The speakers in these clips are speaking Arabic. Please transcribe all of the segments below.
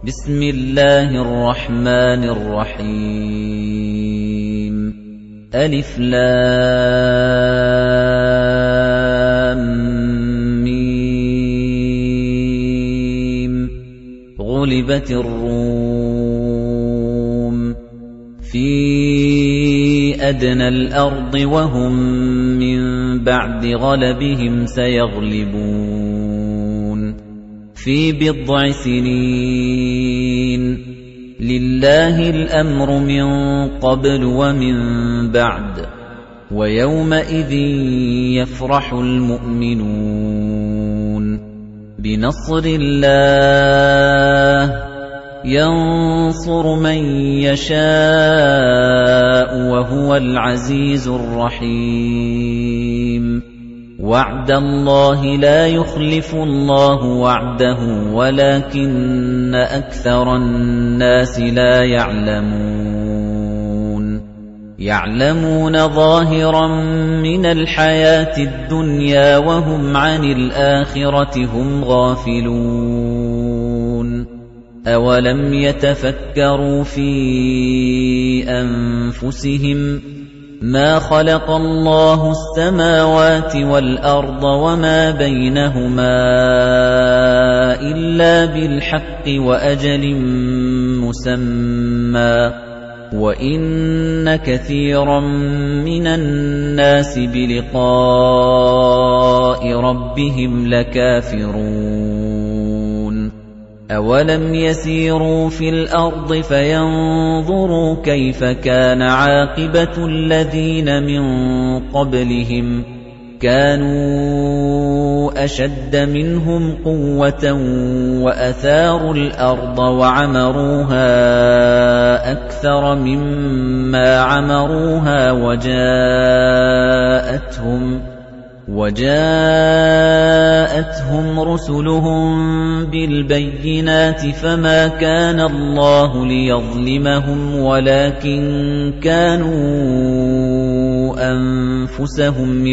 بسم الله الرحمن الرحيم ألف لام ميم غلبت الروم في أدنى الأرض وهم من بعد غلبهم سيغلبون في بضع سنين لله الأمر من قبل ومن بعد ويومئذ يفرح المؤمنون بنصر الله ينصر من يشاء وهو العزيز الرحيم وعد الله لا يخلف الله وعده ولكن أكثر الناس لا يعلمون ظاهرا من الحياة الدنيا وهم عن الآخرة هم غافلون أولم يتفكروا في أنفسهم ما خلق الله السماوات والأرض وما بينهما إلا بالحق وأجل مسمى وإن كثيرا من الناس بلقاء ربهم لكافرون أولم يسيروا في الأرض فينظروا كيف كان عاقبة الذين من قبلهم كانوا أشد منهم قوة وأثاروا الأرض وعمروها أكثر مما عمروها وجاءتهم رسلهم بالبينات فما كان الله ليظلمهم ولكن كانوا أنفسهم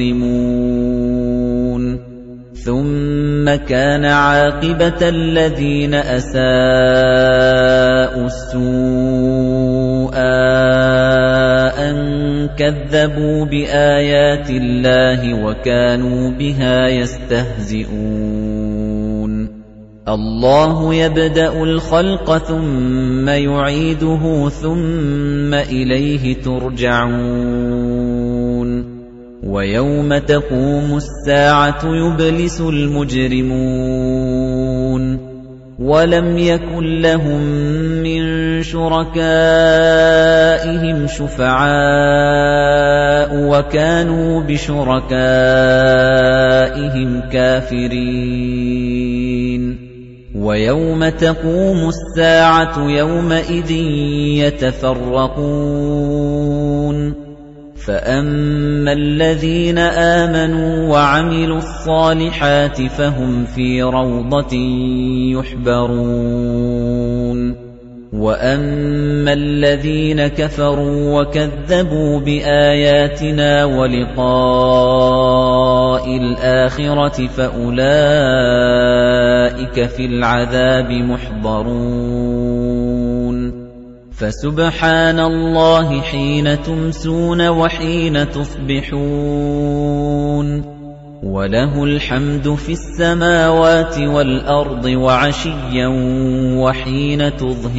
يظلمون ثم كان عاقبة الذين أساءوا السوء أن كذبوا بآيات الله وكانوا بها يستهزئون الله يبدأ الخلق ثم يعيده ثم إليه ترجعون ويوم تقوم الساعة يبلس المجرمون ولم يكن لهم من شركائهم شفعاء وكانوا بشركائهم كافرين ويوم تقوم الساعة يومئذ يتفرقون فأما الذين آمنوا وعملوا الصالحات فهم في روضة يحبرون وأما الذين كفروا وكذبوا بآياتنا ولقاء الآخرة فأولئك في العذاب محضرون فسبحان الله حين تمسون وحين تصبحون وله الحمد في السماوات والأرض وعشيا وحين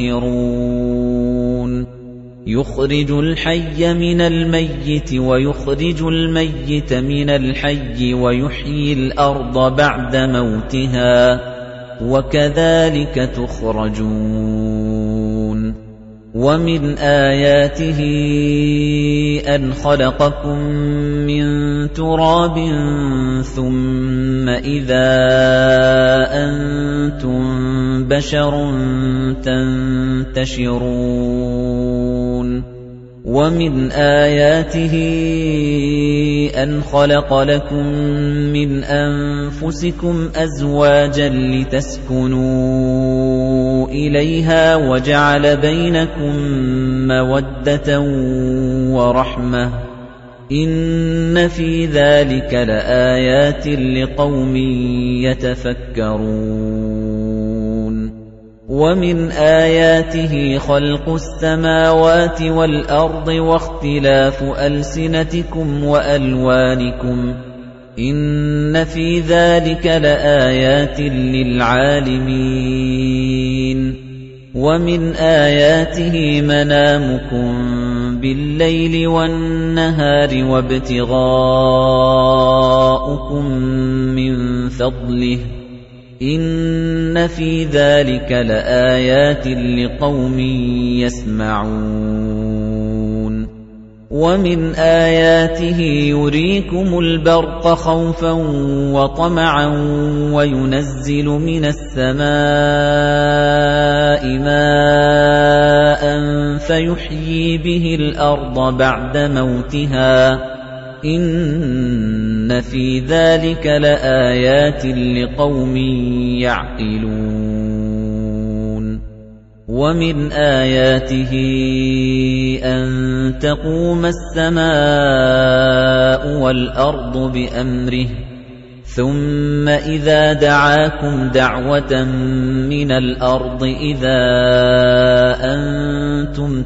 تظهرون يخرج الحي من الميت ويخرج الميت من الحي ويحيي الأرض بعد موتها وكذلك تخرجون ومن آياته أن خلقكم من تراب ثم إذا أنتم بشر تنتشرون ومن آياته أن خلق لكم من أنفسكم أزواجا لتسكنوا إليها وجعل بينكم مودة ورحمة إن في ذلك لآيات لقوم يتفكرون وَمِنْ آيَاتِهِ خَلْقُ السَّمَاوَاتِ وَالْأَرْضِ وَاخْتِلَافُ أَلْسِنَتِكُمْ وَأَلْوَانِكُمْ إِنَّ فِي ذَلِكَ لَآيَاتٍ لِلْعَالِمِينَ وَمِنْ آيَاتِهِ مَنَامُكُمْ بِاللَّيْلِ وَالنَّهَارِ وَابْتِغَاؤُكُمْ مِنْ فَضْلِهِ إِنَّ فِي ذَلِكَ لَآيَاتٍ لِقَوْمٍ يَسْمَعُونَ وَمِنْ آيَاتِهِ يُرِيكُمُ الْبَرْقَ خَوْفًا وَطَمَعًا وَيُنَزِّلُ مِنَ السَّمَاءِ مَاءً فَيُحْيِي بِهِ الْأَرْضَ بَعْدَ مَوْتِهَا إِنَّ فِي ذَلِكَ لَآيَاتٍ لِقَوْمٍ يَعْقِلُونَ وَمِنْ آيَاتِهِ أَن تَقُومَ السَّمَاءُ وَالْأَرْضُ بِأَمْرِهِ ثُمَّ إِذَا دَعَاكُمْ دَعْوَةً مِنَ الْأَرْضِ إِذَا أَنْتُمْ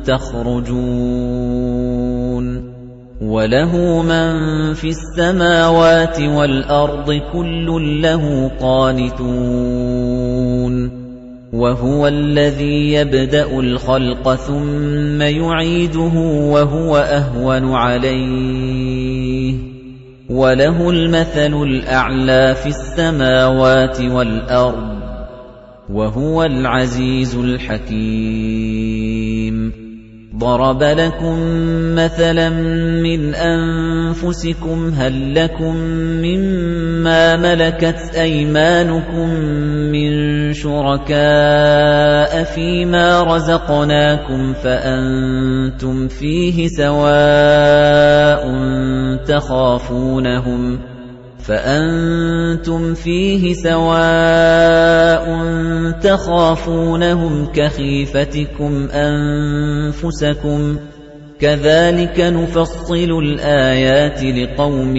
تَخْرُجُونَ وَلَهُ مَن فِي السَّمَاوَاتِ وَالْأَرْضِ كُلٌّ لَّهُ قَانِتُونَ وَهُوَ الَّذِي يَبْدَأُ الْخَلْقَ ثُمَّ يُعِيدُهُ وَهُوَ أَهْوَنُ عَلَيْهِ وَلَهُ الْمَثَلُ الْأَعْلَى فِي السَّمَاوَاتِ وَالْأَرْضِ وَهُوَ الْعَزِيزُ الْحَكِيمُ ضَرَبَ لَكُم مَّثَلًا مِّنْ أَنفُسِكُمْ هَل لَّكُم مِّمَّا مَلَكَتْ أَيْمَانُكُم مِّن شُرَكَاءَ فِيمَا رَزَقْنَاكُمْ فَأَنتُمْ فِيهِ سَوَاءٌ تَخَافُونَهُمْ كَخِيفَتِكُمْ أَنفُسَكُمْ كَذَلِكَ نُفَصِّلُ الْآيَاتِ لِقَوْمٍ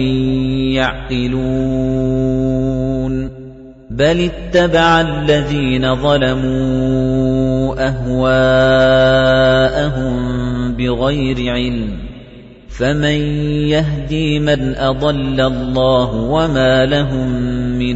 يَعْقِلُونَ بَلِ اتَّبَعَ الَّذِينَ ظَلَمُوا أَهْوَاءَهُم بِغَيْرِ عِلْمٍ فَمَن يَهْدِي مَنْ أَضَلَّ اللَّهُ وَمَا لَهُم مِّن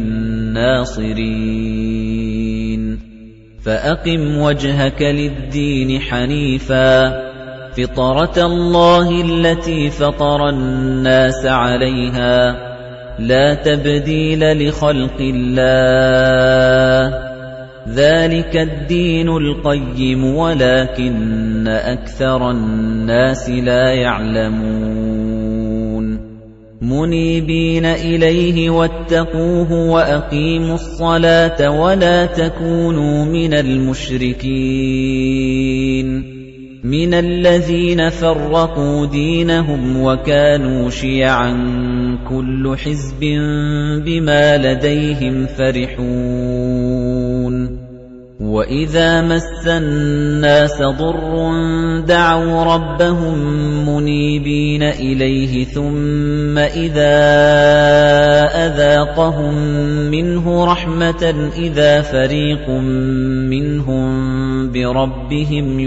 نَّاصِرِينَ فَأَقِمْ وَجْهَكَ لِلدِّينِ حَنِيفًا فِطْرَةَ اللَّهِ الَّتِي فَطَرَ النَّاسَ عَلَيْهَا لَا تَبْدِيلَ لِخَلْقِ اللَّهِ ذَلِكَ الدِّينُ الْقَيِّمُ وَلَكِنَّ أَكْثَرَ النَّاسِ لَا يَعْلَمُونَ مُنِيبِينَ إِلَيْهِ وَاتَّقُوهُ وَأَقِيمُوا الصَّلَاةَ وَلَا تَكُونُوا مِنَ الْمُشْرِكِينَ مِنَ الَّذِينَ فَرَّقُوا دِينَهُمْ وَكَانُوا شِيَعًا كُلُّ حِزْبٍ بِمَا لَدَيْهِمْ فَرِحُونَ وَإِذَا مَسَّ النَّاسَ ضُرٌّ دَعَوْا رَبَّهُم مُّنِيبِينَ إِلَيْهِ ثُمَّ إِذَا أَذَاقَهُم مِّنْهُ رَحْمَةً إِذَا فَرِيقٌ مِّنْهُم بِرَبِّهِمْ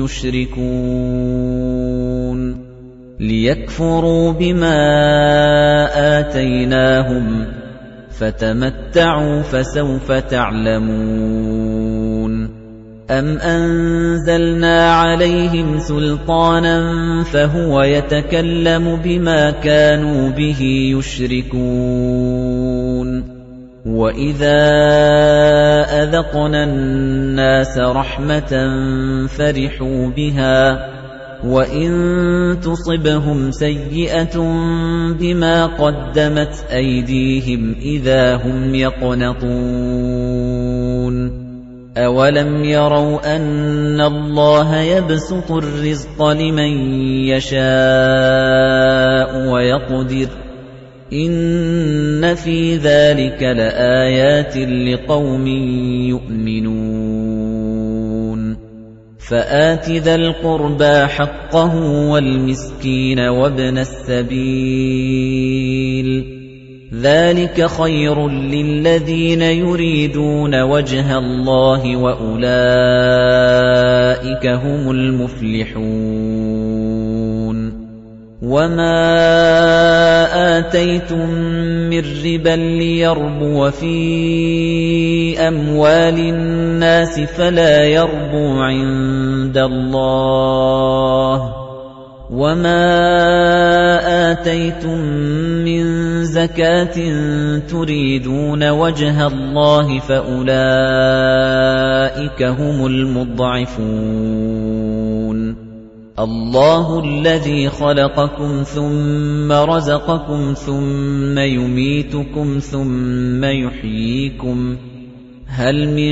يُشْرِكُونَ لِيَكْفُرُوا بِمَا آتَيْنَاهُمْ فَتَمَتَّعُوا فَسَوْفَ تَعْلَمُونَ أَمْ أَنزَلْنَا عَلَيْهِمْ سُلْطَانًا فَهُوَ يَتَكَلَّمُ بِمَا كَانُوا بِهِ يُشْرِكُونَ وَإِذَا أَذَقْنَا النَّاسَ رَحْمَةً فَرِحُوا بِهَا وَإِن تُصِبْهُمْ سَيِّئَةٌ بِمَا قَدَّمَتْ أَيْدِيهِمْ إِذَا هُمْ يَقْنَطُونَ أَوَلَمْ يَرَوْا أَنَّ اللَّهَ يَبْسُطُ الرِّزْقَ لِمَن يَشَاءُ وَيَقْدِرُ إِنَّ فِي ذَلِكَ لَآيَاتٍ لِقَوْمٍ يُؤْمِنُونَ فَآتِ ذَا الْقُرْبَى حَقَّهُ وَالْمِسْكِينَ وَابْنَ السَّبِيلِ ذَلِكَ خَيْرٌ لِّلَّذِينَ يُرِيدُونَ وَجْهَ اللَّهِ وَأُولَٰئِكَ هُمُ الْمُفْلِحُونَ وَمَا آتَيْتُم مِّن رِّبًا لِّيَرْبُوَ فِي أَمْوَالِ النَّاسِ فَلَا يَرْبُو عِندَ اللَّهِ وَمَا آتَيْتُم مِّن زَكَاةٍ تُرِيدُونَ وَجْهَ اللَّهِ فَأُولَٰئِكَ هُمُ الْمُضْعِفُونَ اللَّهُ الَّذِي خَلَقَكُمْ ثُمَّ رَزَقَكُمْ ثُمَّ يُمِيتُكُمْ ثُمَّ يُحْيِيكُمْ هَلْ مِن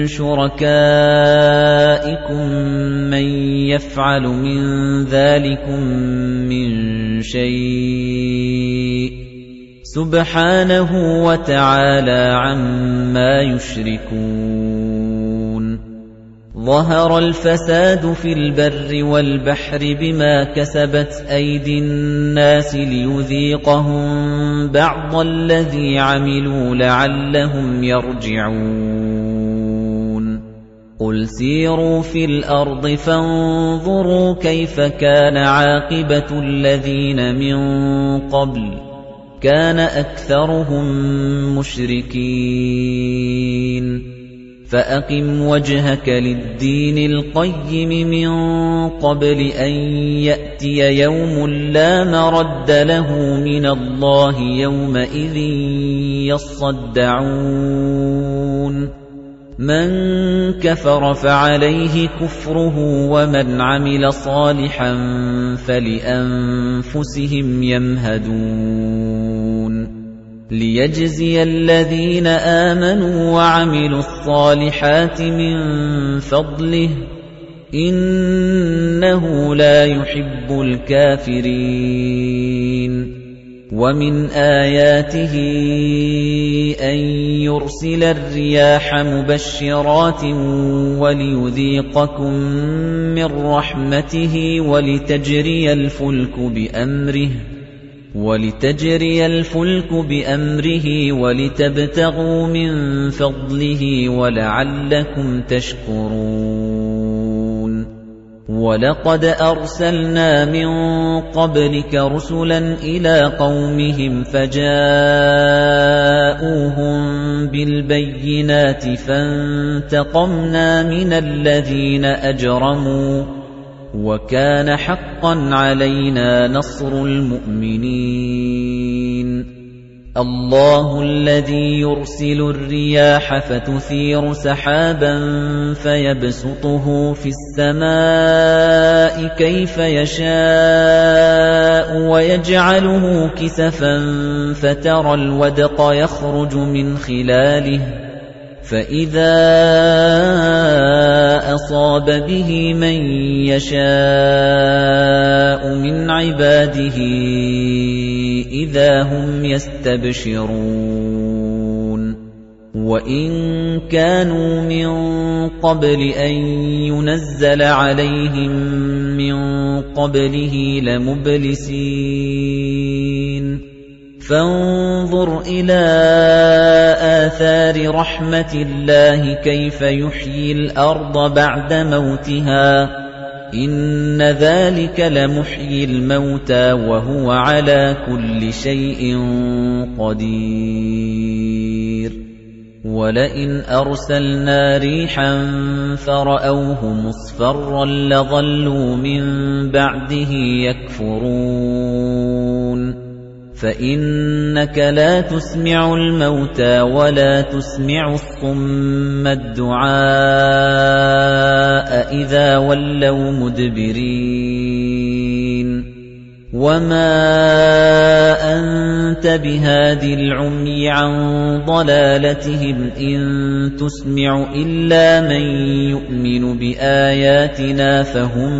شُرَكَائِكُم مَّن يَفْعَلُ مِن ذَلِكُم مِّن شَيْءٍ سُبْحَانَهُ وَتَعَالَىٰ عَمَّا يُشْرِكُونَ ظَهَرَ الْفَسَادُ فِي الْبَرِّ وَالْبَحْرِ بِمَا كَسَبَتْ أَيْدِي النَّاسِ لِيُذِيقَهُم بَعْضَ الَّذِي عَمِلُوا لَعَلَّهُمْ يَرْجِعُونَ قُلْ سِيرُوا فِي الْأَرْضِ فَانظُرُوا كَيْفَ كَانَ عَاقِبَةُ الَّذِينَ مِن قَبْلُ كَانَ أَكْثَرُهُم مُشْرِكِينَ فَأَقِمْ وَجْهَكَ لِلدِّينِ الْقَيِّمِ مِن قَبْلِ أَن يَأْتِيَ يَوْمٌ لَّا مَرَدَّ لَهُ مِنَ اللَّهِ يَوْمَئِذٍ يَصَّدَّعُونَ مَن كَفَرَ فَعَلَيْهِ كُفْرُهُ وَمَنْ عَمِلَ صَالِحًا فَلِأَنفُسِهِمْ يَمْهَدُونَ لِيَجْزِيَ الَّذِينَ آمَنُوا وَعَمِلُوا الصَّالِحَاتِ مِن فَضْلِهِ إِنَّهُ لَا يُحِبُّ الْكَافِرِينَ وَمِنْ آيَاتِهِ أَن يُرْسِلَ الرِّيَاحَ مُبَشِّرَاتٍ وَلِيُذِيقَكُم مِّن رَّحْمَتِهِ وَلِتَجْرِيَ الْفُلْكُ بِأَمْرِهِ وَلِتَبْتَغُوا مِن فَضْلِهِ وَلَعَلَّكُمْ تَشْكُرُونَ وَلَقَدْ أَرْسَلْنَا مِن قَبْلِكَ رُسُلًا إِلَىٰ قَوْمِهِمْ فَجَاءُوهُم بِالْبَيِّنَاتِ فَانتَقَمْنَا مِنَ الَّذِينَ أَجْرَمُوا وَكَانَ حَقًّا عَلَيْنَا نَصْرُ الْمُؤْمِنِينَ اللَّهُ الَّذِي يُرْسِلُ الرِّيَاحَ فَتُثِيرُ سَحَابًا فَيَبْسُطُهُ فِي السَّمَاءِ كَيْفَ يَشَاءُ وَيَجْعَلُهُ كِسَفًا فَتَرَى الْوَدْقَ يَخْرُجُ مِنْ خِلَالِهِ فَإِذَا أَصَابَ بِهِ مَن يَشَاءُ مِنْ عِبَادِهِ إِذَا هُمْ يَسْتَبْشِرُونَ وَإِن كَانُوا مِن قَبْلِ أَن يُنَزَّلَ عَلَيْهِم مِّن قَبْلِهِ لَمُبْلِسِينَ فَانظُرْ إِلَىٰ آثَارِ رَحْمَةِ اللَّهِ كَيْفَ يُحْيِي الْأَرْضَ بَعْدَ مَوْتِهَا إِنَّ ذَلِكَ لَمُحْيِي الْمَوْتَىٰ وَهُوَ عَلَىٰ كُلِّ شَيْءٍ قَدِيرٌ وَلَئِنْ أَرْسَلْنَا رِيحًا فَرَأَوْهُ مُصْفَرًّا لَّظَلُّوا مِن بَعْدِهِ يَكْفُرُونَ فَإِنَّكَ لَا تُسْمِعُ الْمَوْتَىٰ وَلَا تُسْمِعُ الصُّمَّ الدُّعَاءَ إِذَا وَلَّوْا مُدْبِرِينَ وَمَا أَنتَ بِهَادِ الْعُمْيِ عَن ضَلَالَتِهِمْ إِن تُسْمِعُ إِلَّا مَن يُؤْمِنُ بِآيَاتِنَا فَهُم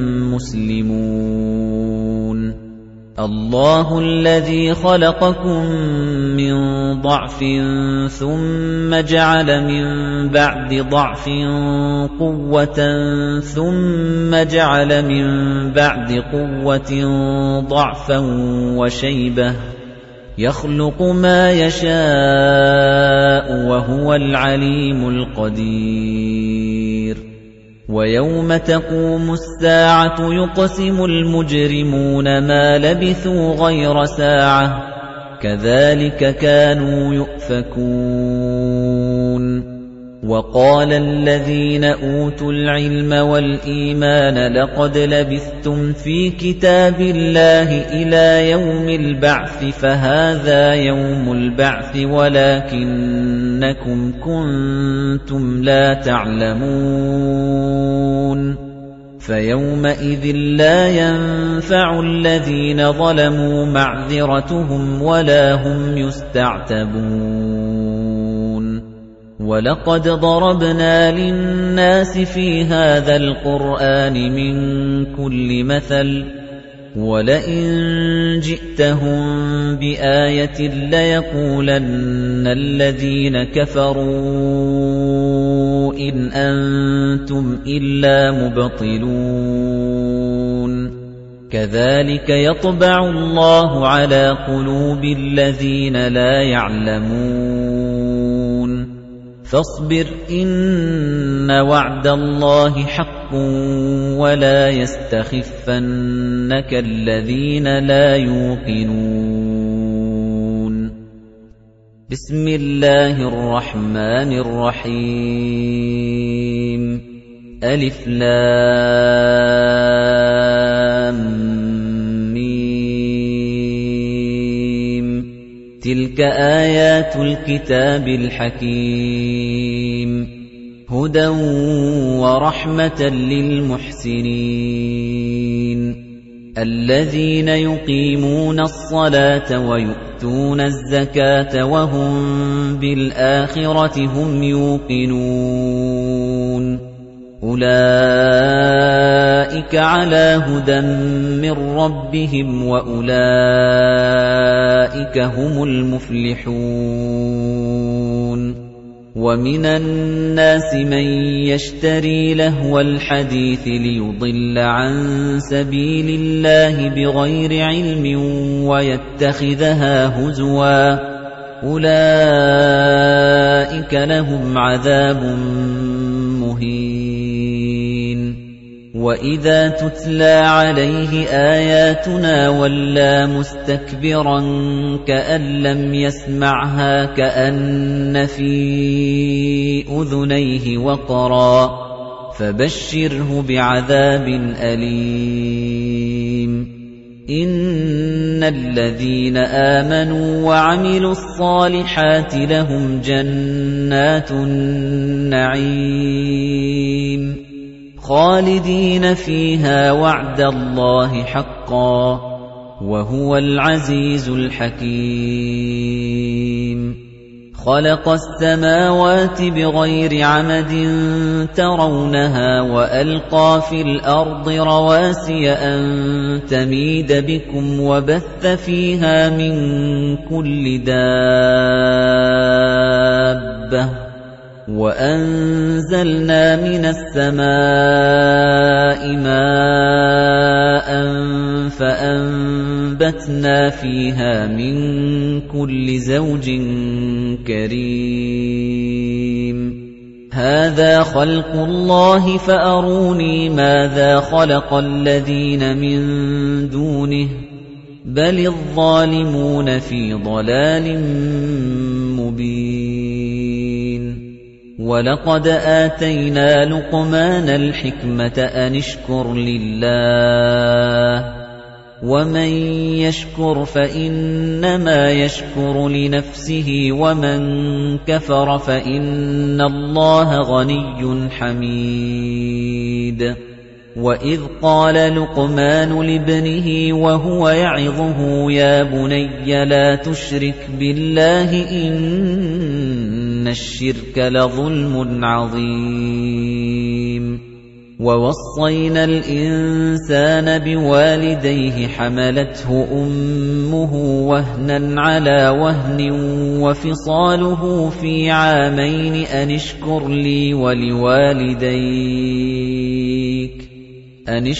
مُّسْلِمُونَ اللَّهُ الَّذِي خَلَقَكُم مِّن ضَعْفٍ ثُمَّ جَعَلَ مِن بَعْدِ ضَعْفٍ قُوَّةً ثُمَّ جَعَلَ مِن بَعْدِ قُوَّةٍ ضَعْفًا وَشَيْبَةً يَخْلُقُ مَا يَشَاءُ وَهُوَ الْعَلِيمُ الْقَدِيرُ وَيَوْمَ تَقُومُ السَّاعَةُ يُقْسِمُ الْمُجْرِمُونَ مَا لَبِثُوا غَيْرَ سَاعَةٍ كَذَلِكَ كَانُوا يُؤْفَكُونَ وَقَالَ الَّذِينَ أُوتُوا الْعِلْمَ وَالْإِيمَانَ لَقَدْ لَبِثْتُمْ فِي كِتَابِ اللَّهِ إِلَى يَوْمِ الْبَعْثِ فَهَذَا يَوْمُ الْبَعْثِ وَلَكِنَّكُمْ كُنتُمْ لَا تَعْلَمُونَ فَيَوْمَئِذٍ لَّا يَنفَعُ الَّذِينَ ظَلَمُوا مَعْذِرَتُهُمْ وَلَا هُمْ يُسْتَعْتَبُونَ وَلَقَدْ ضَرَبْنَا لِلنَّاسِ فِي هَذَا الْقُرْآنِ مِنْ كُلِّ مَثَلٍ وَلَئِنْ جِئْتَهُمْ بِآيَةٍ لَيَقُولَنَّ الَّذِينَ كَفَرُوا إِنْ أَنْتُمْ إِلَّا مُبْطِلُونَ كَذَلِكَ يَطْبَعُ اللَّهُ عَلَى قُلُوبِ الَّذِينَ لَا يَعْلَمُونَ فاصبر إن وعد الله حق ولا يستخفنك الذين لا يوقنون بسم الله الرحمن الرحيم ألف لام تِلْكَ آيَاتُ الْكِتَابِ الْحَكِيمِ هُدًى وَرَحْمَةً لِلْمُحْسِنِينَ الَّذِينَ يُقِيمُونَ الصَّلَاةَ وَيُؤْتُونَ الزَّكَاةَ وَهُمْ بِالْآخِرَةِ هُمْ يُوقِنُونَ أُولَئِكَ عَلَى هُدًى مِّن رَّبِّهِمْ وَأُولَئِكَ هُمُ الْمُفْلِحُونَ وَمِنَ النَّاسِ مَن يَشْتَرِي لَهْوَ الْحَدِيثِ لِيُضِلَّ عَن سَبِيلِ اللَّهِ بِغَيْرِ عِلْمٍ وَيَتَّخِذَهَا هُزُوًا أُولَئِكَ لَهُمْ عَذَابٌ مُّهِينٌ وَإِذَا تُتْلَى عَلَيْهِ آيَاتُنَا وَلَّى مُسْتَكْبِرًا كَأَن لَّمْ يَسْمَعْهَا كَأَنَّ فِي أُذُنَيْهِ وَقْرًا فَبَشِّرْهُ بِعَذَابٍ أَلِيمٍ إِنَّ الَّذِينَ آمَنُوا وَعَمِلُوا الصَّالِحَاتِ لَهُمْ جَنَّاتُ النَّعِيمِ خالدين فيها وعد الله حقا وهو العزيز الحكيم خلق السماوات بغير عمد ترونها وألقى في الأرض رواسي أن تميد بكم وبث فيها من كل دابة وَأَنزَلْنَا مِنَ السَّمَاءِ مَاءً فَأَنبَتْنَا فِيهَا مِن كُلِّ زَوْجٍ كَرِيمٍ هَذَا خَلْقُ اللَّهِ فَأَرُونِي مَاذَا خَلَقَ الَّذِينَ مِن دُونِهِ بَلِ الظَّالِمُونَ فِي ضَلَالٍ مُّبِينٍ وَلَقَدْ آتَيْنَا لُقْمَانَ الْحِكْمَةَ أَنِ اشْكُرْ لِلَّهِ وَمَن يَشْكُرْ فَإِنَّمَا يَشْكُرُ لِنَفْسِهِ وَمَن كَفَرَ فَإِنَّ اللَّهَ غَنِيٌّ حَمِيدٌ وَإِذْ قَالَ لُقْمَانُ لِابْنِهِ وَهُوَ يَعِظُهُ يَا بُنَيَّ لَا تُشْرِكْ بِاللَّهِ إِنَّ الشِّرْكَ لَظُلْمٌ عَظِيمٌ وَوَصَّيْنَا الْإِنسَانَ بِوَالِدَيْهِ حَمَلَتْهُ أُمُّهُ وَهْنًا عَلَى وَهْنٍ وَفِصَالُهُ فِي عَامَيْنِ أَنِ اشْكُرْ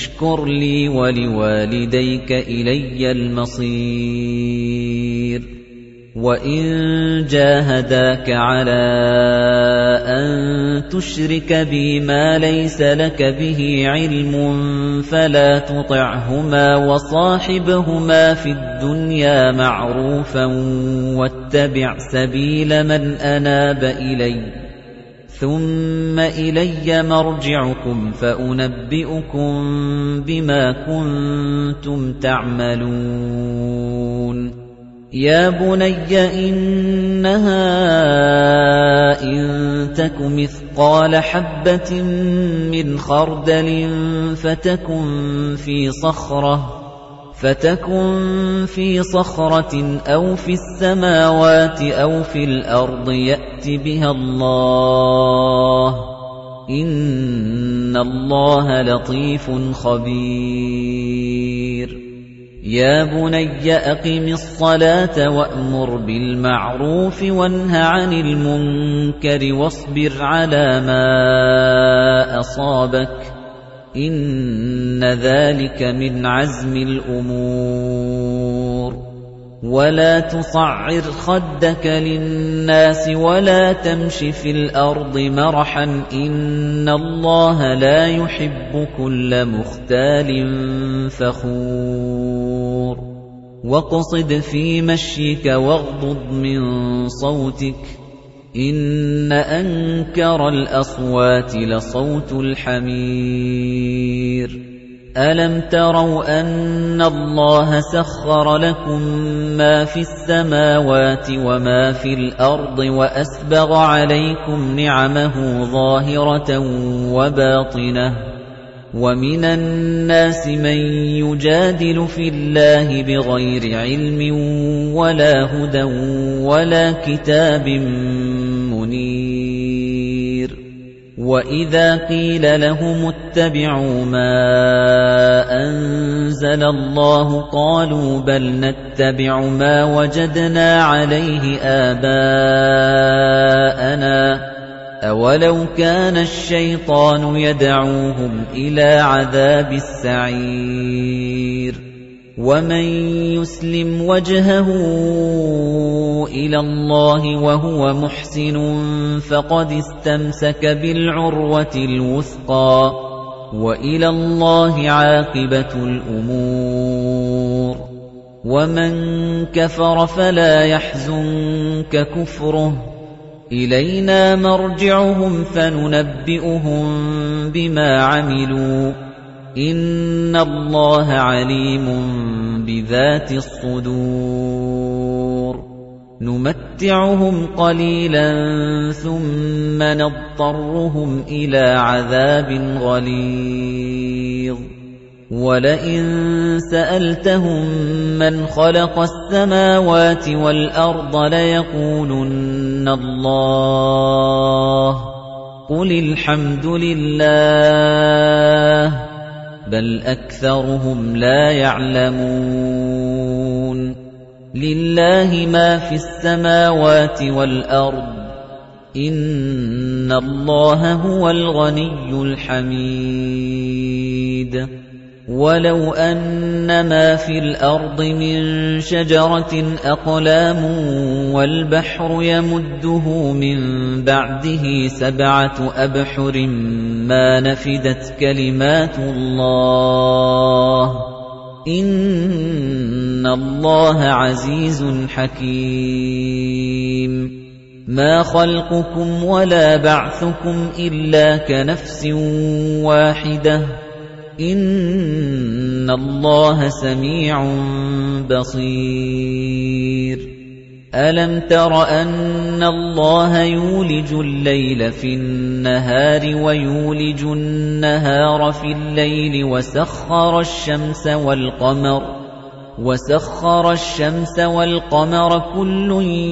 لِي وَلِوَالِدَيْكَ إِلَيَّ الْمَصِيرُ وَإِن جَاهَدَاكَ عَلَىٰ أَن تُشْرِكَ بِي مَا لَيْسَ لَكَ بِهِ عِلْمٌ فَلَا تُطِعْهُمَا وَصَاحِبْهُمَا فِي الدُّنْيَا مَعْرُوفًا وَاتَّبِعْ سَبِيلَ مَنْ أَنَابَ إِلَيَّ ثُمَّ إِلَيَّ مَرْجِعُكُمْ فَأُنَبِّئُكُم بِمَا كُنتُمْ تَعْمَلُونَ يَا بُنَيَّ إِنَّهَا إِن تَكُ مِثْقَالَ حَبَّةٍ مِّنْ خَرْدَلٍ فَتَكُن فِي صَخْرَةٍ أَوْ فِي السَّمَاوَاتِ أَوْ فِي الْأَرْضِ يَأْتِ بِهَا اللَّهُ ۚ إِنَّ اللَّهَ لَطِيفٌ خَبِيرٌ يَا بُنَيَّ أَقِمِ الصَّلَاةَ وَأْمُرْ بِالْمَعْرُوفِ وَانْهَ عَنِ الْمُنكَرِ وَاصْبِرْ عَلَىٰ مَا أَصَابَكَ ۖ إِنَّ ذَٰلِكَ مِنْ عَزْمِ الْأُمُورِ وَلَا تُصَعِّرْ خَدَّكَ لِلنَّاسِ وَلَا تَمْشِ فِي الْأَرْضِ مَرَحًا ۖ إِنَّ اللَّهَ لَا يُحِبُّ كُلَّ مُخْتَالٍ فَخُورٍ وَاقْصِدْ فِي مَشْيِكَ وَاغْضُضْ مِن صَوْتِكَ ۚ إِنَّ أَنكَرَ الْأَصْوَاتِ لَصَوْتُ الْحَمِيرِ أَلَمْ تَرَوْا أَنَّ اللَّهَ سَخَّرَ لَكُم مَّا فِي السَّمَاوَاتِ وَمَا فِي الْأَرْضِ وَأَسْبَغَ عَلَيْكُمْ نِعَمَهُ ظَاهِرَةً وَبَاطِنَةً ۗ وَمِنَ النَّاسِ مَن يُجَادِلُ فِي اللَّهِ بِغَيْرِ عِلْمٍ وَلَا هُدًى وَلَا كِتَابٍ مُّنِيرٍ وَإِذَا قِيلَ لَهُمُ اتَّبِعُوا مَا أَنزَلَ اللَّهُ قَالُوا بَلْ نَتَّبِعُ مَا وَجَدْنَا عَلَيْهِ آبَاءَنَا ۚ أَوَلَوْ كَانَ الشَّيْطَانُ يَدْعُوهُمْ إِلَىٰ عَذَابِ السَّعِيرِ وَمَن يُسْلِمْ وَجْهَهُ إِلَى اللَّهِ وَهُوَ مُحْسِنٌ فَقَدِ اسْتَمْسَكَ بِالْعُرْوَةِ الْوُثْقَىٰ ۗ وَإِلَى اللَّهِ عَاقِبَةُ الْأُمُورِ وَمَن كَفَرَ فَلَا يَحْزُنكَ كُفْرُهُ ۚ إِلَيْنَا مَرْجِعُهُمْ فَنُنَبِّئُهُم بِمَا عَمِلُوا ۚ إِنَّ اللَّهَ عَلِيمٌ بِذَاتِ الصُّدُورِ نُمَتِّعُهُمْ قَلِيلًا ثُمَّ نَضْطَرُّهُمْ إِلَىٰ عَذَابٍ غَلِيظٍ وَلَئِن سَأَلْتَهُم مَّنْ خَلَقَ السَّمَاوَاتِ وَالْأَرْضَ لَيَقُولُنَّ اللَّهُ ۚ قُلِ الْحَمْدُ لِلَّهِ ۚ بَلْ أَكْثَرُهُمْ لَا يَعْلَمُونَ لِلَّهِ مَا فِي السَّمَاوَاتِ وَالْأَرْضِ ۚ إِنَّ اللَّهَ هُوَ الْغَنِيُّ الْحَمِيدُ وَلَوْ أَنَّ مَا فِي الْأَرْضِ مِن شَجَرَةٍ أَقْلَامٌ وَالْبَحْرُ يَمُدُّهُ مِن بَعْدِهِ 7 أَبْحُرٍ مَّا نَفِدَتْ كَلِمَاتُ اللَّهِ ۗ إِنَّ اللَّهَ عَزِيزٌ حَكِيمٌ مَا خَلْقُكُمْ وَلَا بَعْثُكُمْ إِلَّا كَنَفْسٍ وَاحِدَةٍ ۗ إِنَّ اللَّهَ سَمِيعٌ بَصِيرٌ أَلَمْ تَرَ أَنَّ اللَّهَ يُولِجُ اللَّيْلَ فِي النَّهَارِ وَيُولِجُ النَّهَارَ فِي اللَّيْلِ وَسَخَّرَ الشَّمْسَ وَالْقَمَرَ كُلٌّ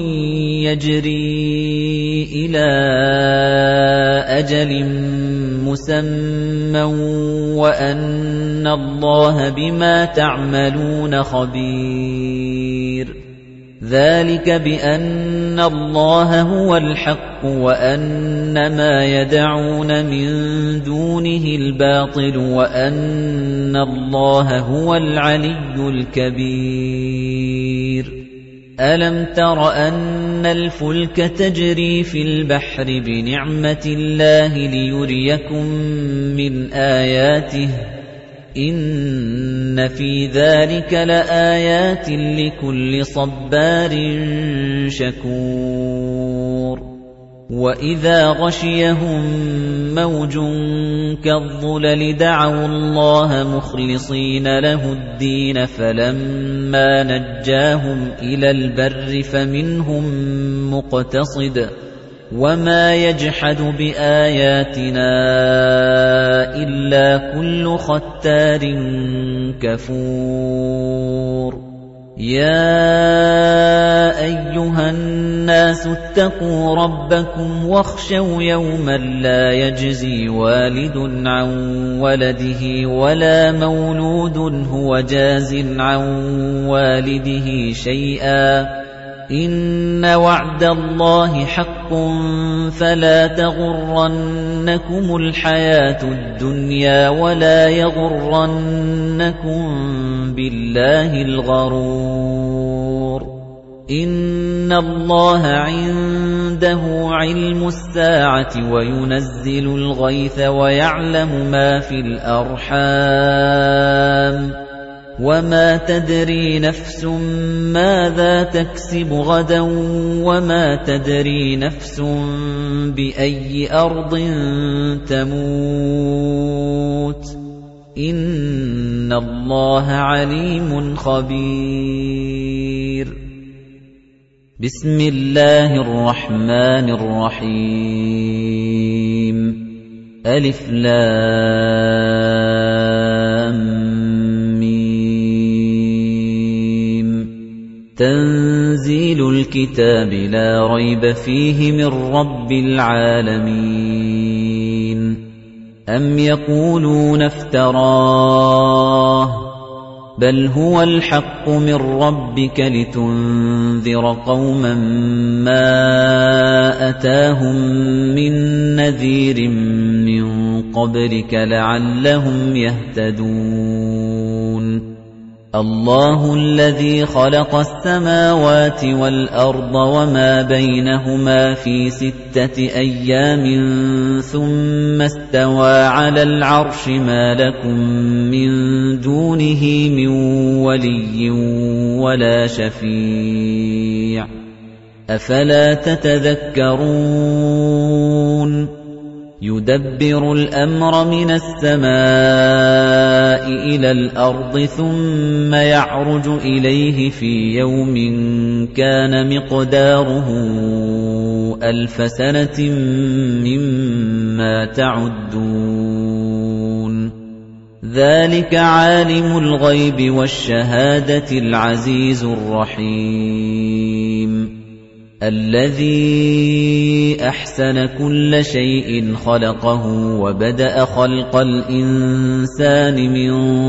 يَجْرِي إِلَىٰ أَجَلٍ مُّسَمًّى وَأَنَّ اللَّهَ بِمَا تَعْمَلُونَ خَبِيرٌ ذَلِكَ بِأَنَّ اللَّهَ هُوَ الْحَقُّ وَأَنَّ مَا يَدْعُونَ مِن دُونِهِ الْبَاطِلُ وَأَنَّ اللَّهَ هُوَ الْعَلِيُّ الْكَبِيرُ أَلَمْ تَرَ أَنَّ الْفُلْكَ تَجْرِي فِي الْبَحْرِ بِنِعْمَةِ اللَّهِ لِيُرِيَكُم مِّنْ آيَاتِهِ ۚ إِنَّ فِي ذَلِكَ لَآيَاتٍ لِّكُلِّ صَبَّارٍ شَكُورٍ وَإِذَا غَشِيَهُم مَّوْجٌ كَالظُّلَلِ دَعَوُا اللَّهَ مُخْلِصِينَ لَهُ الدِّينَ فَلَمَّا نَجَّاهُمْ إِلَى الْبَرِّ فَمِنْهُم مُّقْتَصِدٌ ۚ وَمَا يَجْحَدُ بِآيَاتِنَا إِلَّا كُلُّ خَتَّارٍ كَفُورٍ يَا أَيُّهَا النَّاسُ اتَّقُوا رَبَّكُمْ وَاخْشَوْا يَوْمًا لَّا يَجْزِي وَالِدٌ عَن وَلَدِهِ وَلَا مَوْلُودٌ هُوَ جَازٍ عَن وَالِدِهِ شَيْئًا ۚ إِنَّ وَعْدَ اللَّهِ حَقٌّ فَلَا تَغُرَّنَّكُمُ الْحَيَاةُ الدُّنْيَا وَلَا يَغُرَّنَّكُم بِاللَّهِ الْغَرُورُ إِنَّ اللَّهَ عِندَهُ عِلْمُ السَّاعَةِ وَيُنَزِّلُ الْغَيْثَ وَيَعْلَمُ مَا فِي الْأَرْحَامِ وَمَا تَدْرِي نَفْسٌ مَاذَا تَكْسِبُ غَدًا وَمَا تَدْرِي نَفْسٌ بِأَيِّ أَرْضٍ تَمُوتُ إِنَّ اللَّهَ عَلِيمٌ خَبِيرٌ بسم الله الرحمن الرحيم ألف لام تنزيل الكتاب لا ريب فيه من رب العالمين أم يقولون افتراه بل هو الحق من ربك لتنذر قوما ما أتاهم من نذير من قبلك لعلهم يهتدون الله الذي خلق السماوات والأرض وما بينهما في 6 أيام ثم استوى على العرش ما لكم من دونه من ولي ولا شفيع أفلا تتذكرون يُدَبِّرُ الْأَمْرَ مِنَ السَّمَاءِ إِلَى الْأَرْضِ ثُمَّ يَعْرُجُ إِلَيْهِ فِي يَوْمٍ كَانَ مِقْدَارُهُ 1000 سَنَةٍ مِّمَّا تَعُدُّونَ ذَلِكَ عَالِمُ الْغَيْبِ وَالشَّهَادَةِ الْعَزِيزُ الرَّحِيمُ الَّذِي أَحْسَنَ كُلَّ شَيْءٍ خَلَقَهُ وَبَدَأَ خَلْقَ الْإِنسَانِ مِنْ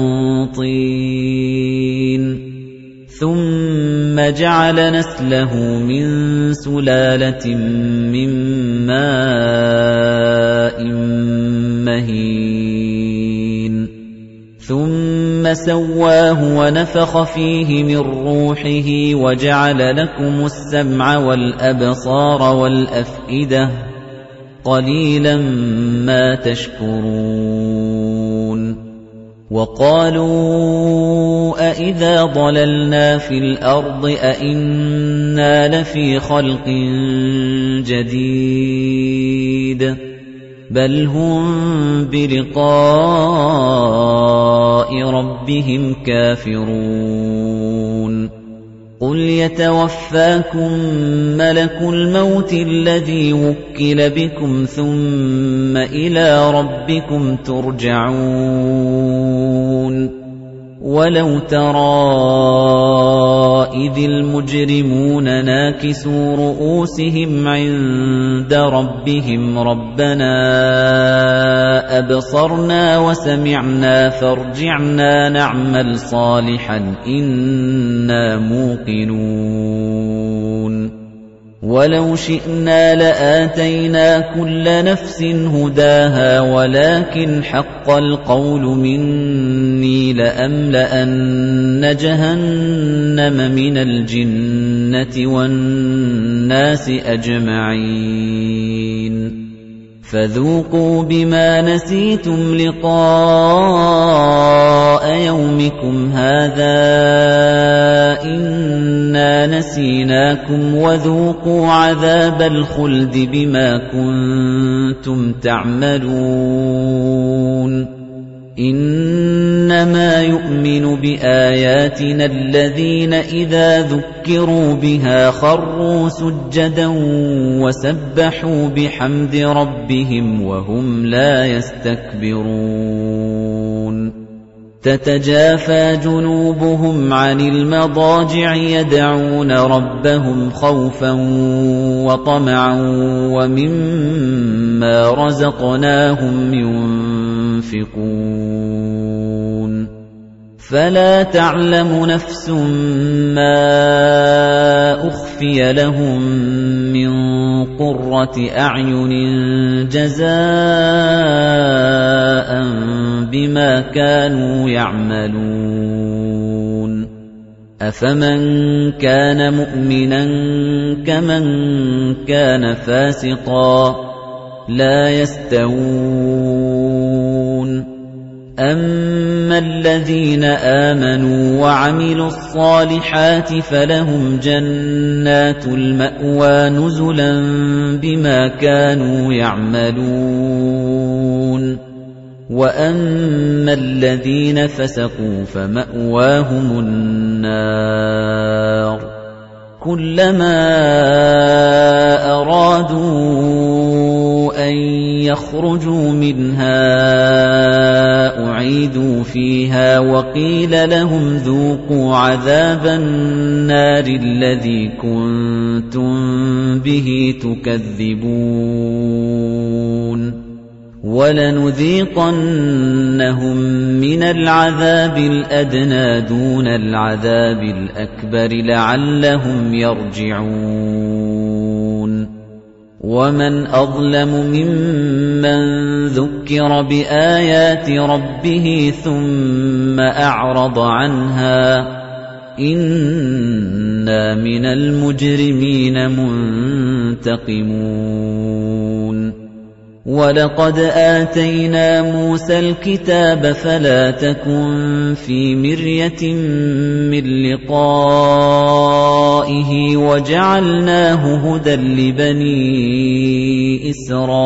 طِينٍ ثُمَّ جَعَلَ نَسْلَهُ مِنْ سُلَالَةٍ مِّن مَّاءٍ مَّهِينٍ ثُمَّ سَوَّاهُ وَنَفَخَ فِيهِ مِن رُّوحِهِ وَجَعَلَ لَكُمُ السَّمْعَ وَالْأَبْصَارَ وَالْأَفْئِدَةَ قَلِيلًا مَّا تَشْكُرُونَ وَقَالُوا أَإِذَا ضَلَلْنَا فِي الْأَرْضِ أَإِنَّا لَفِي خَلْقٍ جَدِيدٍ بَلْ هُمْ بِلِقَاءِ رَبِّهِمْ كَافِرُونَ قُلْ يَتَوَفَّاكُم مَّلَكُ الْمَوْتِ الَّذِي وُكِّلَ بِكُمْ ثُمَّ إِلَىٰ رَبِّكُمْ تُرْجَعُونَ وَلَوْ تَرَىٰ إِذِ الْمُجْرِمُونَ نَاكِسُو رُءُوسِهِمْ عِندَ رَبِّهِمْ رَبَّنَا أَبْصَرْنَا وَسَمِعْنَا فَارْجِعْنَا نَعْمَلْ صَالِحًا إِنَّا مُوقِنُونَ وَلَوْ شِئْنَا لَآتَيْنَا كُلَّ نَفْسٍ هُدَاهَا وَلَكِنْ حَقَّ الْقَوْلُ مِنِّي لَأَمْلَأَنَّ جَهَنَّمَ مِنَ الْجِنَّةِ وَالنَّاسِ أَجْمَعِينَ فَذُوقُوا بِمَا نَسِيتُمْ لِقَاءَ يَوْمِكُمْ هَٰذَا إِنَّا نَسِينَاكُمْ وَذُوقُوا عَذَابَ الْخُلْدِ بِمَا كُنتُمْ تَعْمَلُونَ إِنَّمَا يُؤْمِنُ بِآيَاتِنَا الَّذِينَ إِذَا ذُكِّرُوا بِهَا خَرُّوا سُجَّدًا وَسَبَّحُوا بِحَمْدِ رَبِّهِمْ وَهُمْ لَا يَسْتَكْبِرُونَ تَتَجَافَى جُنُوبُهُمْ عَنِ الْمَضَاجِعِ يَدْعُونَ رَبَّهُمْ خَوْفًا وَطَمَعًا وَمِمَّا رَزَقْنَاهُمْ يُنفِقُونَ فَلَا تَعْلَمُ نَفْسٌ مَّا أُخْفِيَ لَهُم مِّن قُرَّةِ أَعْيُنٍ جَزَاءً بِمَا كَانُوا يَعْمَلُونَ أَفَمَن كَانَ مُؤْمِنًا كَمَن كَانَ فَاسِقًا لَّا يَسْتَوُونَ أَمَّا الَّذِينَ آمَنُوا وَعَمِلُوا الصَّالِحَاتِ فَلَهُمْ جَنَّاتُ الْمَأْوَىٰ نُزُلًا بِمَا كَانُوا يَعْمَلُونَ وَأَمَّا الَّذِينَ فَسَقُوا فَمَأْوَاهُمُ النَّارُ كُلَّمَا أَرَادُوا أَن يَخْرُجُوا مِنْهَا أُعِيدُوا فِيهَا وَقِيلَ لَهُمْ ذُوقُوا عَذَابَ النَّارِ الَّذِي كُنتُم بِهِ تُكَذِّبُونَ وَلَنُذِيقَنَّهُم مِّنَ الْعَذَابِ الْأَدْنَىٰ دُونَ الْعَذَابِ الْأَكْبَرِ لَعَلَّهُمْ يَرْجِعُونَ وَمَنْ أَظْلَمُ مِمَّن ذُكِّرَ بِآيَاتِ رَبِّهِ ثُمَّ أَعْرَضَ عَنْهَا إِنَّا مِنَ الْمُجْرِمِينَ مُنتَقِمُونَ وَلَقَدْ آتَيْنَا مُوسَى الْكِتَابَ فَلَا تَكُن فِي مِرْيَةٍ مِّن لِّقَائِهِ وَجَعَلْنَاهُ هُدًى لِّبَنِي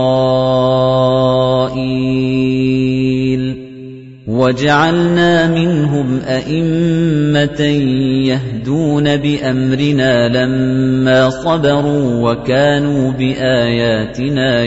إِسْرَائِيلَ وَجَعَلْنَا مِنْهُمْ أَئِمَّةً يَهْدُونَ بِأَمْرِنَا لَمَّا صَبَرُوا وَكَانُوا بِآيَاتِنَا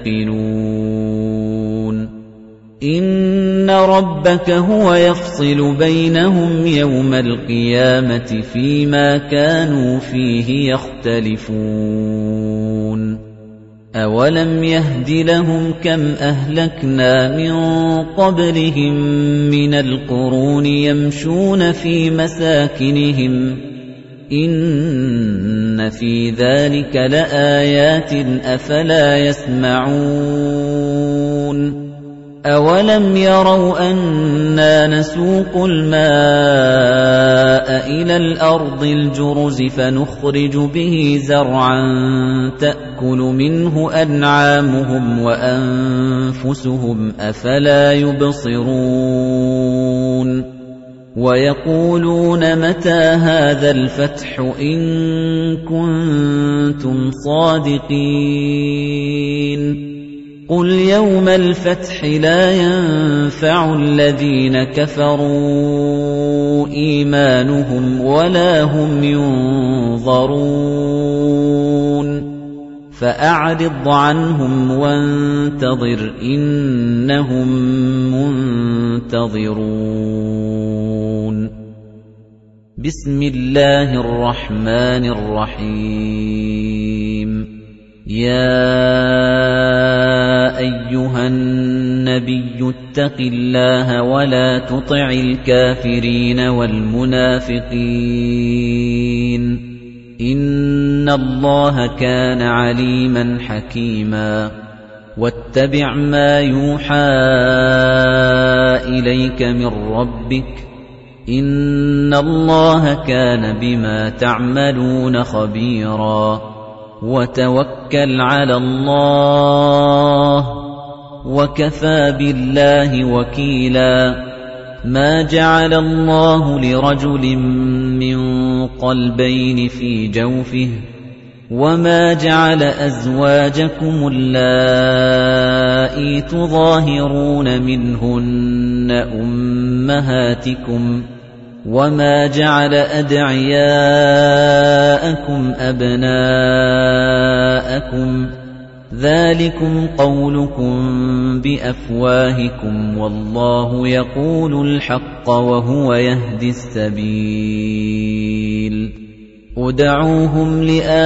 يُوقِنُونَ إِنَّ رَبَّكَ هُوَ يَفْصِلُ بَيْنَهُمْ يَوْمَ الْقِيَامَةِ فِيمَا كَانُوا فِيهِ يَخْتَلِفُونَ أَوَلَمْ يَهْدِ لَهُمْ كَمْ أَهْلَكْنَا مِن قَبْلِهِم مِّنَ الْقُرُونِ يَمْشُونَ فِي مَسَاكِنِهِمْ إِنَّ فِي ذَلِكَ لَآيَاتٍ أَفَلَا يَسْمَعُونَ أَوَلَمْ يَرَوْا أَنَّا نَسُوقُ الْمَاءَ إِلَى الْأَرْضِ الْجُرُزِ فَنُخْرِجُ بِهِ زَرْعًا تَأْكُلُ مِنْهُ أَنْعَامُهُمْ وَأَنفُسُهُمْ أَفَلَا يُبْصِرُونَ وَيَقُولُونَ مَتَى هَذَا الْفَتْحُ إِن كُنتُمْ صَادِقِينَ قُلْ يَوْمَ الْفَتْحِ لَا يَنفَعُ الَّذِينَ كَفَرُوا إِيمَانُهُمْ وَلَا هُمْ يُنظَرُونَ فَأَعْرِضْ عَنْهُمْ وَانتَظِرْ إِنَّهُم مُّنتَظِرُونَ بِسْمِ اللَّهِ الرَّحْمَنِ الرَّحِيمِ يَا أَيُّهَا النَّبِيُّ اتَّقِ اللَّهَ وَلَا تُطِعِ الْكَافِرِينَ وَالْمُنَافِقِينَ إِنَّ اللَّهَ كَانَ عَلِيمًا حَكِيمًا وَاتَّبِعْ مَا يُوحَىٰ إِلَيْكَ مِن رَّبِّكَ إِنَّ اللَّهَ كَانَ بِمَا تَعْمَلُونَ خَبِيرًا وَتَوَكَّلْ عَلَى اللَّهِ وَكَفَىٰ بِاللَّهِ وَكِيلًا مَا جَعَلَ اللَّهُ لِرَجُلٍ مِّن قَلْبَيْنِ في جَوْفِهِ وَمَا جَعَلَ أَزْوَاجَكُمُ اللَّائِي تُظَاهِرُونَ مِنْهُنَّ أُمَّهَاتِكُمْ وَمَا جَعَلَ أَدْعِيَاءَكُمْ أَبْنَاءَكُمْ ذَلِكُمْ قَوْلُكُمْ بِأَفْوَاهِكُمْ وَاللَّهُ يَقُولُ الْحَقَّ وَهُوَ يَهْدِي السَّبِيلَ ادْعُوهُمْ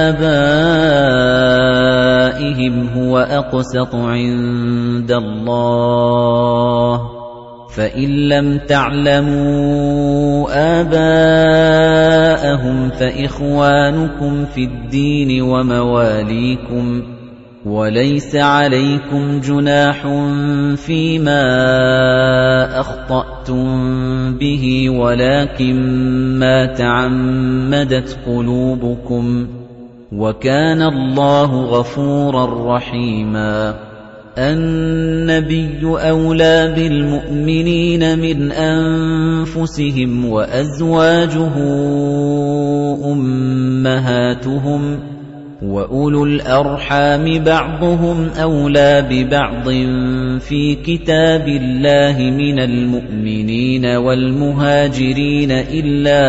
لِآبَائِهِمْ هُوَ أَقْسَطُ عِندَ اللَّهِ فَإِن لَّمْ تَعْلَمُوا آبَاءَهُمْ فَإِخْوَانُكُمْ فِي الدِّينِ وَمَوَالِيكُمْ وَلَيْسَ عَلَيْكُمْ جُنَاحٌ فِيمَا أَخْطَأْتُم بِهِ وَلَكِن مَّا تَعَمَّدَتْ قُلُوبُكُمْ وَكَانَ اللَّهُ غَفُورًا رَّحِيمًا النَّبِيُّ أَوْلَىٰ بِالْمُؤْمِنِينَ مِنْ أَنفُسِهِمْ وَأَزْوَاجُهُ أُمَّهَاتُهُمْ وَأُولُو الْأَرْحَامِ بَعْضُهُمْ أَوْلَىٰ بِبَعْضٍ فِي كِتَابِ اللَّهِ مِنَ الْمُؤْمِنِينَ وَالْمُهَاجِرِينَ إِلَّا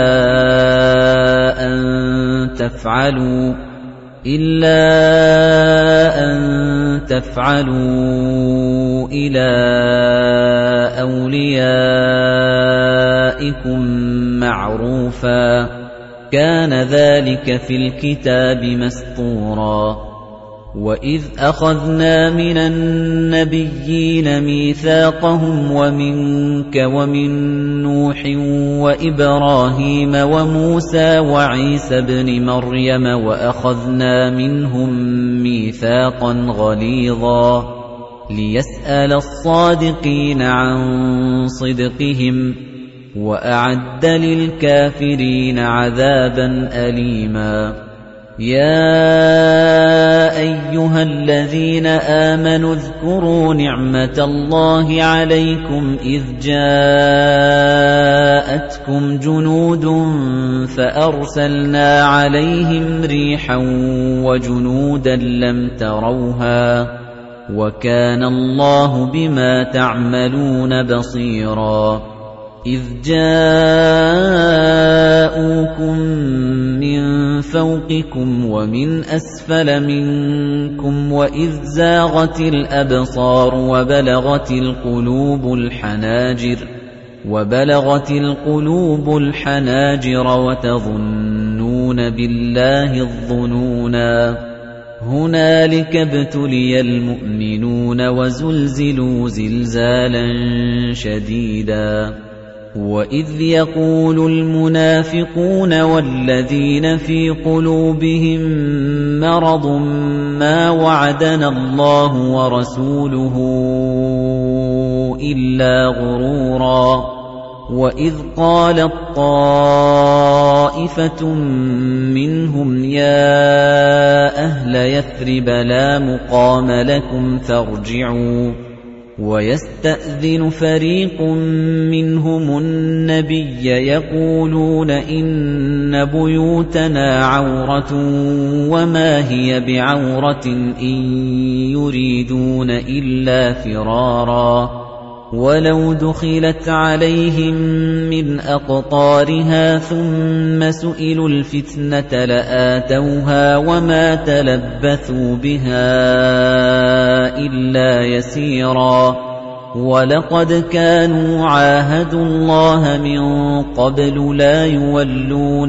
أَن تَفْعَلُوا إِلَىٰ أَوْلِيَائِكُم مَّعْرُوفًا كَانَ ذَلِكَ فِي الْكِتَابِ مَسْطُورًا وَإِذْ أَخَذْنَا مِنَ النَّبِيِّينَ مِيثَاقَهُمْ وَمِنكَ وَمِن نُّوحٍ وَإِبْرَاهِيمَ وَمُوسَىٰ وَعِيسَى ابْنِ مَرْيَمَ وَأَخَذْنَا مِنْهُم مِّيثَاقًا غَلِيظًا لِّيَسْأَلَ الصَّادِقِينَ عَن صِدْقِهِمْ وَأَعَدَّ لِلْكَافِرِينَ عَذَابًا أَلِيمًا يَا أَيُّهَا الَّذِينَ آمَنُوا اذْكُرُوا نِعْمَةَ اللَّهِ عَلَيْكُمْ إِذْ جَاءَتْكُمْ جُنُودٌ فَأَرْسَلْنَا عَلَيْهِمْ رِيحًا وَجُنُودًا لَّمْ تَرَوْهَا وَكَانَ اللَّهُ بِمَا تَعْمَلُونَ بَصِيرًا إِذْ جَاءُوكُم مِّن فَوْقِكُمْ وَمِنْ أَسْفَلَ مِنكُمْ وَإِذْ زَاغَتِ الْأَبْصَارُ وَبَلَغَتِ الْقُلُوبُ الْحَنَاجِرَ وَتَظُنُّونَ بِاللَّهِ الظُّنُونَا هُنَالِكَ ابْتُلِيَ الْمُؤْمِنُونَ وَزُلْزِلُوا زِلْزَالًا شَدِيدًا وَإِذْ يَقُولُ الْمُنَافِقُونَ وَالَّذِينَ فِي قُلُوبِهِم مَّرَضٌ مَّا وَعَدَنَا اللَّهُ وَرَسُولُهُ إِلَّا غُرُورًا وَإِذْ قَالَت طَّائِفَةٌ مِّنْهُمْ يَا أَهْلَ يَثْرِبَ لَا مُقَامَ لَكُمْ فَارْجِعُوا وَيَسْتَأْذِنُ فَرِيقٌ مِّنْهُمُ النَّبِيَّ يَقُولُونَ إِنَّ بُيُوتَنَا عَوْرَةٌ وَمَا هِيَ بِعَوْرَةٍ إِن يُرِيدُونَ إِلَّا فِرَارًا وَلَوْ دُخِلَتْ عَلَيْهِم مِّنْ أَقْطَارِهَا ثُمَّ سُئِلُوا الْفِتْنَةَ لَآتَوْهَا وَمَا تَلَبَّثُوا بِهَا إِلَّا يَسِيرًا وَلَقَدْ كَانُوا عَاهَدُوا اللَّهَ مِن قَبْلُ لَا يُوَلُّونَ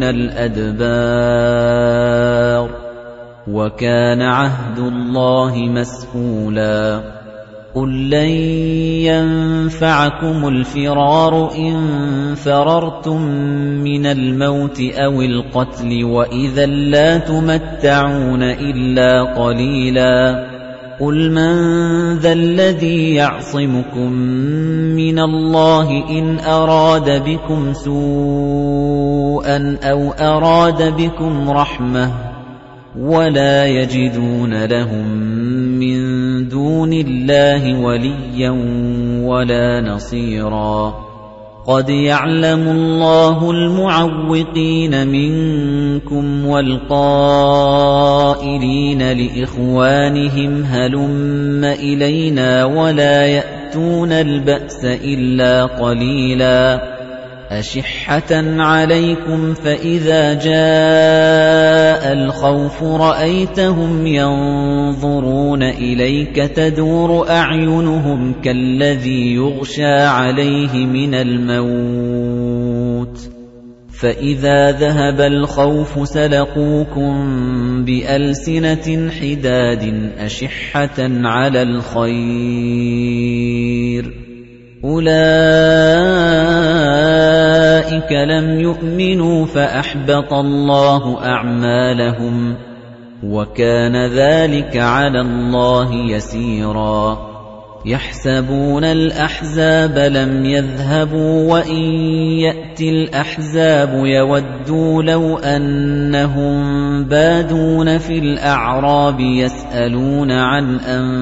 الْأَدْبَارَ وَكَانَ عَهْدُ اللَّهِ مَسْئُولًا قُل لَّن يَنفَعَكُمُ الْفِرَارُ إِن فَرَرْتُم مِّنَ الْمَوْتِ أَوِ الْقَتْلِ وَإِذًا لَّا تُمَتَّعُونَ إِلَّا قَلِيلًا قُلْ مَن ذَا الَّذِي يَعْصِمُكُم مِّنَ اللَّهِ إِنْ أَرَادَ بِكُمْ سُوءًا أَوْ أَرَادَ بِكُمْ رَحْمَةً وَلَا يَجِدُونَ لَهُم مِّن دُونِ اللَّهِ وَلِيًّا وَلَا نَصِيرًا قَدْ يَعْلَمُ اللَّهُ الْمُعَوِّقِينَ مِنكُمْ وَالْقَائِلِينَ لِإِخْوَانِهِمْ هَلُمَّ إِلَيْنَا وَلَا يَأْتُونَ الْبَأْسَ إِلَّا قَلِيلًا أَشِحَّةً عَلَيْكُمْ فَإِذَا جَاءَ الْخَوْفُ رَأَيْتَهُمْ يَنظُرُونَ إِلَيْكَ تَدُورُ أَعْيُنُهُمْ كَالَّذِي يُغْشَىٰ عَلَيْهِ مِنَ الْمَوْتِ فَإِذَا ذَهَبَ الْخَوْفُ سَلَقُوكُم بِأَلْسِنَةٍ حِدَادٍ أَشِحَّةً عَلَى الْخَيْرِ أُولَئِكَ لَمْ يُؤْمِنُوا فَأَحْبَطَ اللَّهُ أَعْمَالَهُمْ وَكَانَ ذَلِكَ عَلَى اللَّهِ يَسِيرًا يَحْسَبُونَ الْأَحْزَابَ لَمْ يَذْهَبُوا وَإِن يَأْتِ الْأَحْزَابُ يَوَدُّوا لَوْ أَنَّهُم بَادُونَ فِي الْأَعْرَابِ يَسْأَلُونَ عَنْ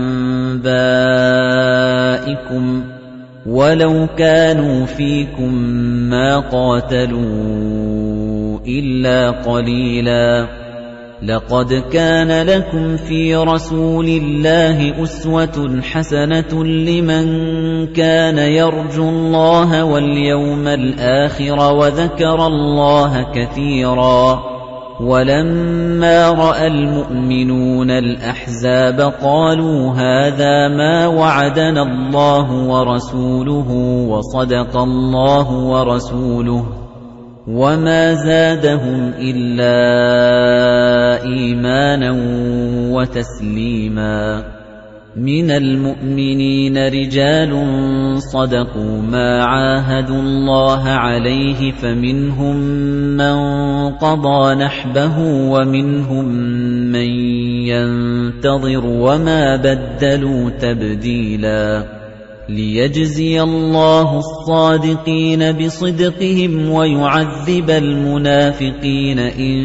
أَنبَائِكُمْ وَلَوْ كَانُوا فِيكُم مَّا قَاتَلُوا إِلَّا قَلِيلًا لَقَدْ كَانَ لَكُمْ فِي رَسُولِ اللَّهِ أُسْوَةٌ حَسَنَةٌ لِّمَن كَانَ يَرْجُو اللَّهَ وَالْيَوْمَ الْآخِرَ وَذَكَرَ اللَّهَ كَثِيرًا وَلَمَّا رَأَى الْمُؤْمِنُونَ الْأَحْزَابَ قَالُوا هَذَا مَا وَعَدَنَا اللَّهُ وَرَسُولُهُ وَصَدَقَ اللَّهُ وَرَسُولُهُ وَمَا زَادَهُمْ إِلَّا إِيمَانًا وَتَسْلِيمًا مِنَ الْمُؤْمِنِينَ رِجَالٌ صَدَقُوا مَا عَاهَدُوا اللَّهَ عَلَيْهِ فَمِنْهُم مَّن قَضَىٰ نَحْبَهُ وَمِنْهُم مَّن يَنتَظِرُ وَمَا بَدَّلُوا تَبْدِيلًا لِيَجْزِيَ اللَّهُ الصَّادِقِينَ بِصِدْقِهِمْ وَيُعَذِّبَ الْمُنَافِقِينَ إِن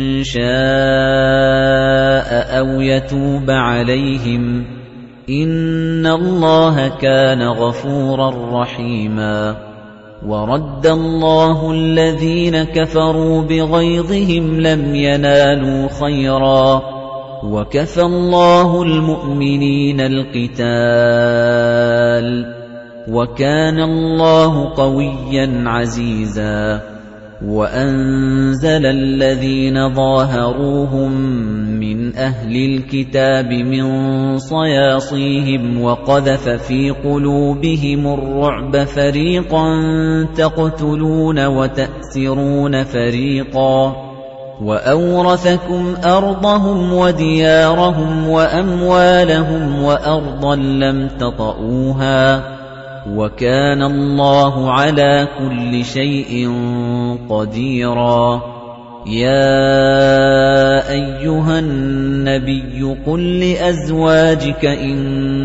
شَاءَ أَوْ يَتُوبَ عَلَيْهِمْ إِنَّ اللَّهَ كَانَ غَفُورًا رَّحِيمًا وَرَدَّ اللَّهُ الَّذِينَ كَفَرُوا بِغَيْظِهِمْ لَمْ يَنَالُوا خَيْرًا وَكَفَى اللَّهُ الْمُؤْمِنِينَ الْقِتَالَ وَكَانَ اللَّهُ قَوِيًّا عَزِيزًا وَأَنزَلَ الَّذِينَ ظَاهَرُوهُم مِّنْ أَهْلِ الْكِتَابِ مِنْ صَيَاصِيهِمْ وَقَذَفَ فِي قُلُوبِهِمُ الرُّعْبَ فَرِيقًا تَقْتُلُونَ وَتَأْسِرُونَ فَرِيقًا وَأَوْرَثَكُمْ أَرْضَهُمْ وَدِيَارَهُمْ وَأَمْوَالَهُمْ وَأَرْضًا لَّمْ تَطَئُوهَا وَكَانَ اللَّهُ عَلَى كُلِّ شَيْءٍ قَدِيرًا يَا أَيُّهَا النَّبِيُّ قُل لِّأَزْوَاجِكَ إِن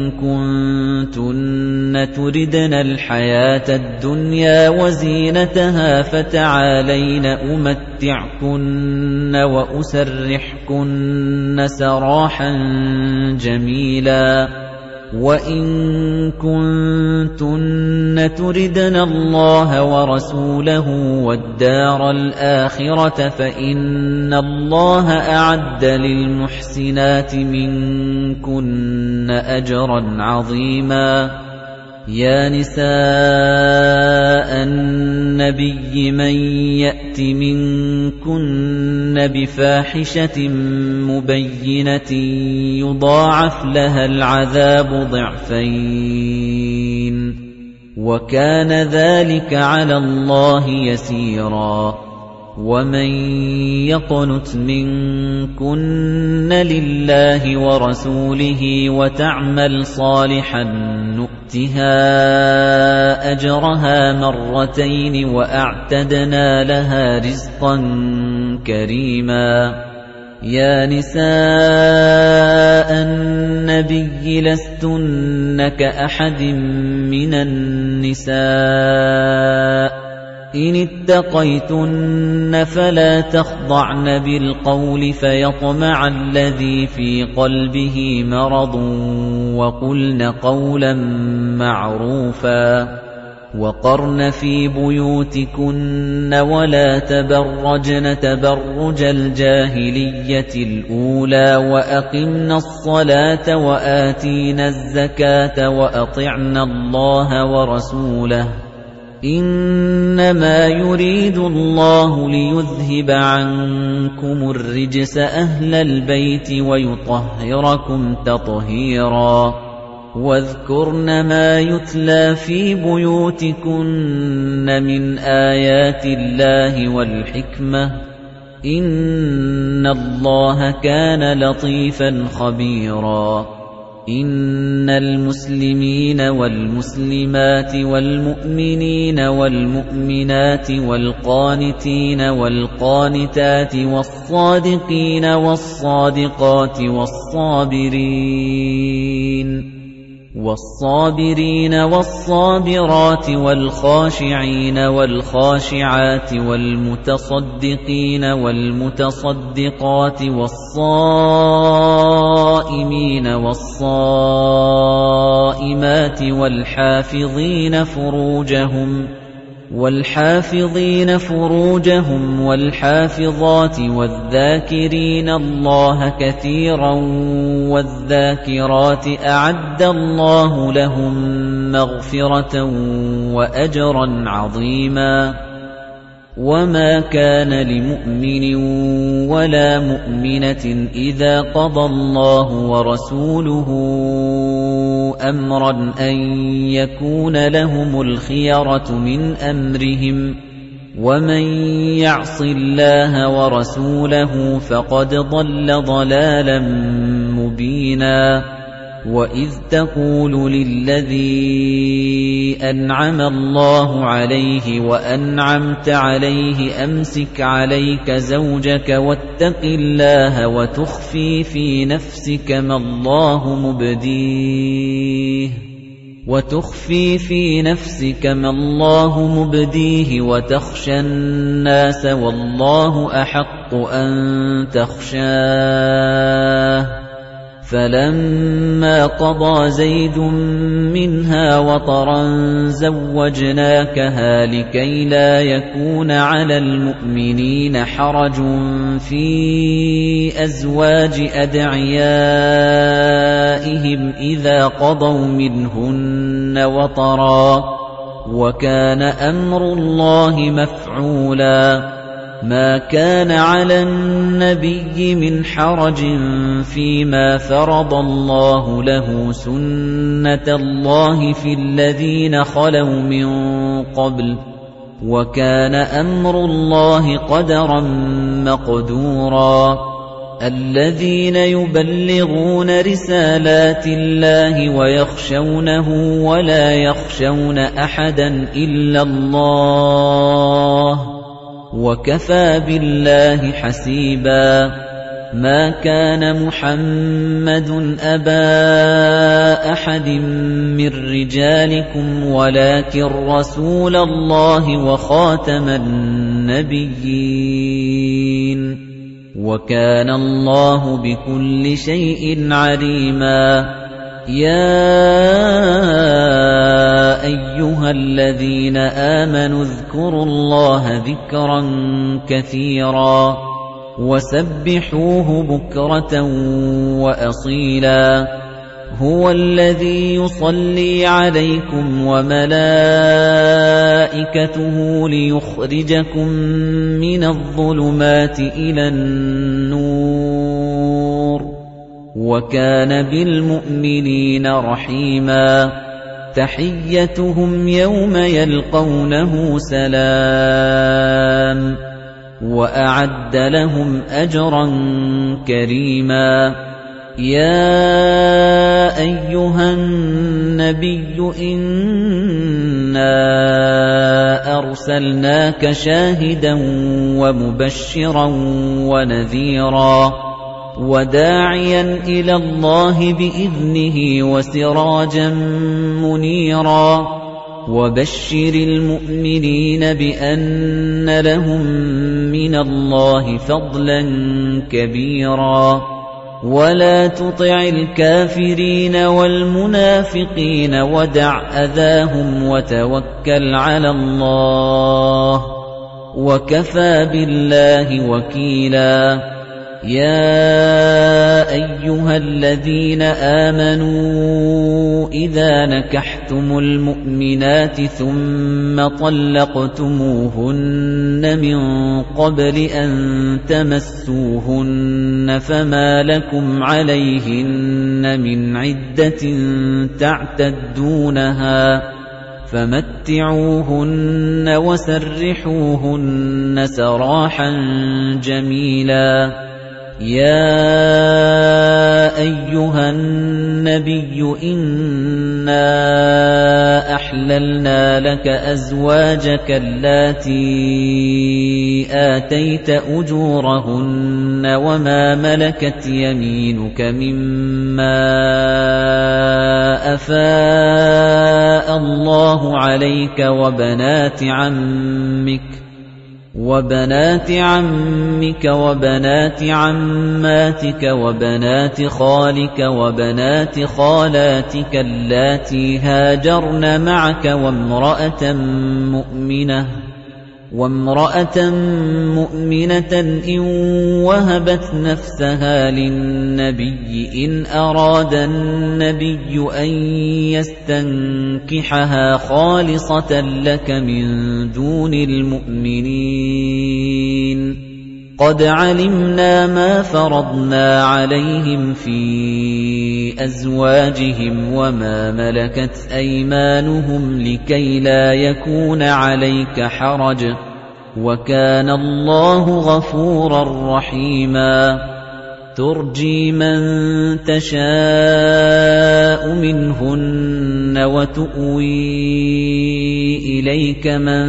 كُنتُنَّ تُرِدْنَ الْحَيَاةَ الدُّنْيَا وَزِينَتَهَا فَتَعَالَيْنَ أُمَتِّعْكُنَّ وَأُسَرِّحْكُنَّ سَرَاحًا جَمِيلًا وَإِن كُنتُنَّ تُرِدْنَ اللَّهَ وَرَسُولَهُ وَالدَّارَ الْآخِرَةَ فَإِنَّ اللَّهَ أَعَدَّ لِلْمُحْسِنَاتِ مِنكُنَّ أَجْرًا عَظِيمًا يَا نِسَاءَ النَّبِيِّ مَن يَأْتِ مِنكُنَّ بِفَاحِشَةٍ مُبَيِّنَةٍ يُضَاعَفْ لَهَا الْعَذَابُ ضِعْفَيْنِ وَكَانَ ذَلِكَ عَلَى اللَّهِ يَسِيرًا وَمَن يَقْنُتْ مِنكُنَّ لِلَّهِ وَرَسُولِهِ وَتَعْمَلْ صَالِحًا نُؤْتِهَا أَجْرَهَا مَرَّتَيْنِ وَأَعْتَدْنَا لَهَا رِزْقًا كَرِيمًا. يَا نِسَاءَ النَّبِيِّ لَسْتُنَّ كَأَحَدٍ مِّنَ النِّسَاءِ إِنِ اتَّقَيْتُنَّ فَلَا تَخْضَعْنَ بِالْقَوْلِ فَيَطْمَعَ الَّذِي فِي قَلْبِهِ مَرَضٌ وَقُلْنَ قَوْلًا مَّعْرُوفًا وَقَرْنَ فِي بُيُوتِكُنَّ وَلَا تَبَرَّجْنَ تَبَرُّجَ الْجَاهِلِيَّةِ الْأُولَى وَأَقِمْنَ الصَّلَاةَ وَآتِينَ الزَّكَاةَ وَأَطِعْنَ اللَّهَ وَرَسُولَهُ إِنَّمَا يُرِيدُ اللَّهُ لِيُذْهِبَ عَنكُمُ الرِّجْسَ أَهْلَ الْبَيْتِ وَيُطَهِّرَكُمْ تَطْهِيرًا. وَاذْكُرْنَ مَا يُتْلَى فِي بُيُوتِكُنَّ مِنْ آيَاتِ اللَّهِ وَالْحِكْمَةِ إِنَّ اللَّهَ كَانَ لَطِيفًا خَبِيرًا. إِنَّ الْمُسْلِمِينَ وَالْمُسْلِمَاتِ وَالْمُؤْمِنِينَ وَالْمُؤْمِنَاتِ وَالْقَانِتِينَ وَالْقَانِتَاتِ وَالصَّادِقِينَ وَالصَّادِقَاتِ وَالصَّابِرِينَ وَالصَّابِرَاتِ وَالْخَاشِعِينَ وَالْخَاشِعَاتِ وَالْمُتَصَدِّقِينَ وَالْمُتَصَدِّقَاتِ وَالصَّائِمِينَ وَالصَّائِمَاتِ وَالْحَافِظِينَ فُرُوجَهُمْ وَالْحَافِظَاتِ وَالذَّاكِرِينَ اللَّهَ كَثِيرًا وَالذَّاكِرَاتِ أَعَدَّ اللَّهُ لَهُم مَّغْفِرَةً وَأَجْرًا عَظِيمًا. وَمَا كَانَ لِمُؤْمِنٍ وَلَا مُؤْمِنَةٍ إِذَا قَضَى اللَّهُ وَرَسُولُهُ أَمْرًا أَن يَكُونَ لَهُمُ الْخِيَرَةُ مِنْ أَمْرِهِمْ وَمَن يَعْصِ اللَّهَ وَرَسُولَهُ فَقَدْ ضَلَّ ضَلَالًا مُّبِينًا. وَإِذْ تَقُولُ لِلَّذِي أَنْعَمَ اللَّهُ عَلَيْهِ وَأَنْعَمْتَ عَلَيْهِ أَمْسِكْ عَلَيْكَ زَوْجَكَ وَاتَّقِ اللَّهَ وَتُخْفِي فِي نَفْسِكَ مَا اللَّهُ مُبْدِيهِ وَتَخْشَى النَّاسَ وَاللَّهُ أَحَقُّ أَن تَخْشَاهُ. فَلَمَّا قَضَىٰ زَيْدٌ مِّنْهَا وَطَرًا زَوَّجْنَاكَهَا لِكَيْ لَا يَكُونَ عَلَى الْمُؤْمِنِينَ حَرَجٌ فِي أَزْوَاجِ أَدْعِيَائِهِمْ إِذَا قَضَوْا مِنْهُنَّ وَطَرًا وَكَانَ أَمْرُ اللَّهِ مَفْعُولًا. مَا كَانَ عَلَى النَّبِيِّ مِنْ حَرَجٍ فِيمَا فَرَضَ اللَّهُ لَهُ سُنَّةَ اللَّهِ فِي الَّذِينَ خَلَوْا مِن قَبْلُ وَكَانَ أَمْرُ اللَّهِ قَدَرًا مَّقْدُورًا. الَّذِينَ يُبَلِّغُونَ رِسَالَاتِ اللَّهِ وَيَخْشَوْنَهُ وَلَا يَخْشَوْنَ أَحَدًا إِلَّا اللَّهَ وَكَفَى بِاللَّهِ حَسِيبًا. مَا كَانَ مُحَمَّدٌ أَبَا أَحَدٍ مِّن رِّجَالِكُمْ وَلَٰكِن رَّسُولَ اللَّهِ وَخَاتَمَ النَّبِيِّينَ وَكَانَ اللَّهُ بِكُلِّ شَيْءٍ عَلِيمًا. يَا أَيُّهَا الَّذِينَ آمَنُوا اذْكُرُوا اللَّهَ ذِكْرًا كَثِيرًا وَسَبِّحُوهُ بُكْرَةً وَأَصِيلًا. هُوَ الَّذِي يُصَلِّي عَلَيْكُمْ وَمَلَائِكَتُهُ لِيُخْرِجَكُم مِّنَ الظُّلُمَاتِ إِلَى النُّورِ وَكَانَ بِالْمُؤْمِنِينَ رَحِيمًا. تَحِيَّتُهُمْ يَوْمَ يَلْقَوْنَهُ سَلَامٌ وأعد لهم أجرا كريما يا أيها النبي إنا أرسلناك شاهدا ومبشرا ونذيرا وداعيا إلى الله بإذنه وسراجا منيرا وبشر المؤمنين بأن لهم من الله فضلا كبيرا ولا تطع الكافرين والمنافقين ودع أذاهم وتوكل على الله وكفى بالله وكيلا يا أيها الذين آمنوا إذا نكحتم المؤمنات ثم طلقتموهن من قبل أن تمسوهن فما لكم عليهن من عدة تعتدونها فمتعوهن وسرحوهن سراحا جميلا يا أيها النبي إنا أحللنا لك أزواجك اللاتي آتيت أجورهن وما ملكت يمينك مما أفاء الله عليك وبنات عمك وبنات عماتك وبنات خالك وبنات خالاتك اللاتي هاجرن معك وامرأة مؤمنة إن وهبت نفسها للنبي إن أراد النبي أن يستنكحها خالصة لك من دون المؤمنين قد علمنا ما فرضنا عليهم في أزواجهم وما ملكت أيمانهم لكي لا يكون عليك حرج وكان الله غفورا رحيما ترجي من تشاء منهن وتؤوي إليك من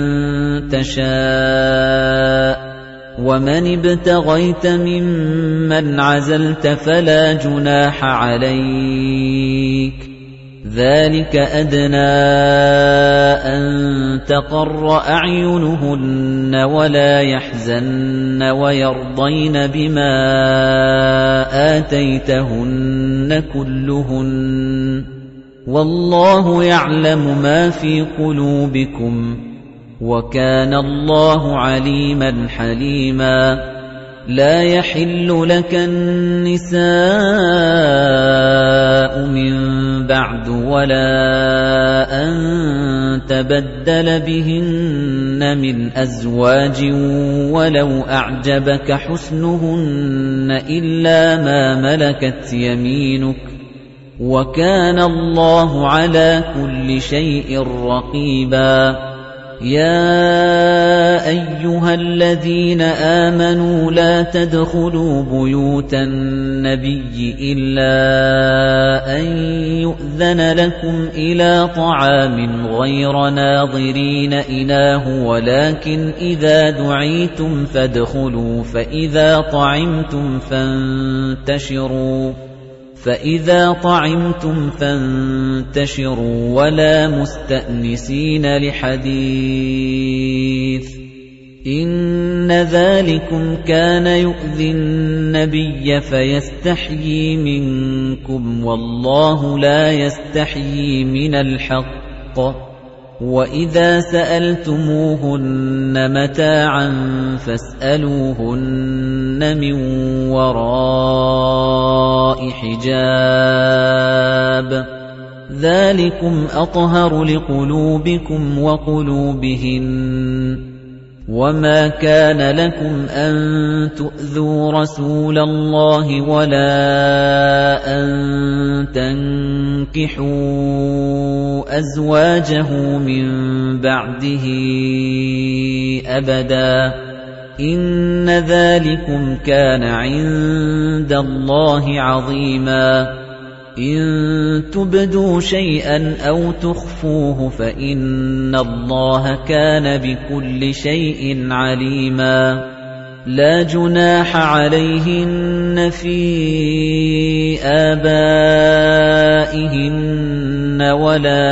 تشاء ومن ابتغيت ممن عزلت فلا جناح عليك ذلك أدنى أن تقر أعينهن ولا يحزن ويرضين بما آتيتهن كلهن والله يعلم ما في قلوبكم وكان الله عليما حليما لا يحل لك النساء من بعد ولا أن تبدل بهن من أزواج ولو أعجبك حسنهن إلا ما ملكت يمينك وكان الله على كل شيء رقيبا يا أيها الذين آمنوا لا تدخلوا بيوت النبي إلا أن يؤذن لكم إلى طعام غير ناظرين إناه ولكن إذا دعيتم فادخلوا فإذا طعمتم فانتشروا ولا مستأنسين لحديث إن ذلكم كان يؤذي النبي فيستحيي منكم والله لا يستحيي من الحق وإذا سألتموهن متاعا فاسألوهن من وراء حجاب ذلكم أطهر لقلوبكم وقلوبهن وما كان لكم أن تؤذوا رسول الله ولا أن تنكحوا أزواجه من بعده أبدا إِنَّ ذَلِكُمْ كَانَ عِندَ اللَّهِ عَظِيمًا إِن تُبْدُوا شَيْئًا أَوْ تُخْفُوهُ فَإِنَّ اللَّهَ كَانَ بِكُلِّ شَيْءٍ عَلِيمًا لَا جُنَاحَ عَلَيْهِنَّ فِي آبَائِهِنَّ وَلَا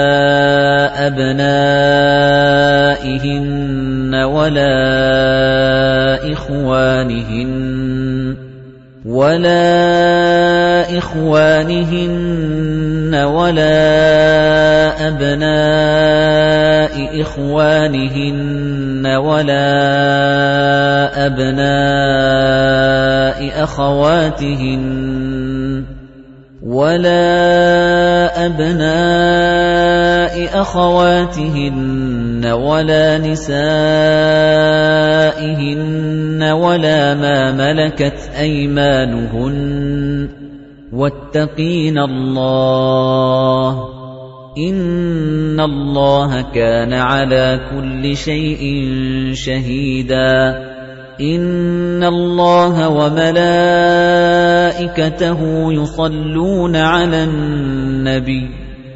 أَبْنَائِهِنَّ وَلَا إِخْوَانِهِنَّ وَلَا أَبْنَاءِ إِخْوَانِهِنَّ وَلَا أَبْنَاءِ أَخَوَاتِهِنَّ وَلَا نِسَائِهِنَّ وَلَا مَا مَلَكَتْ أَيْمَانُهُنَّ وَاتَّقِينَ اللَّهَ إِنَّ اللَّهَ كَانَ عَلَى كُلِّ شَيْءٍ شَهِيدًا إِنَّ اللَّهَ وَمَلَائِكَتَهُ يُصَلُّونَ عَلَى النَّبِيِّ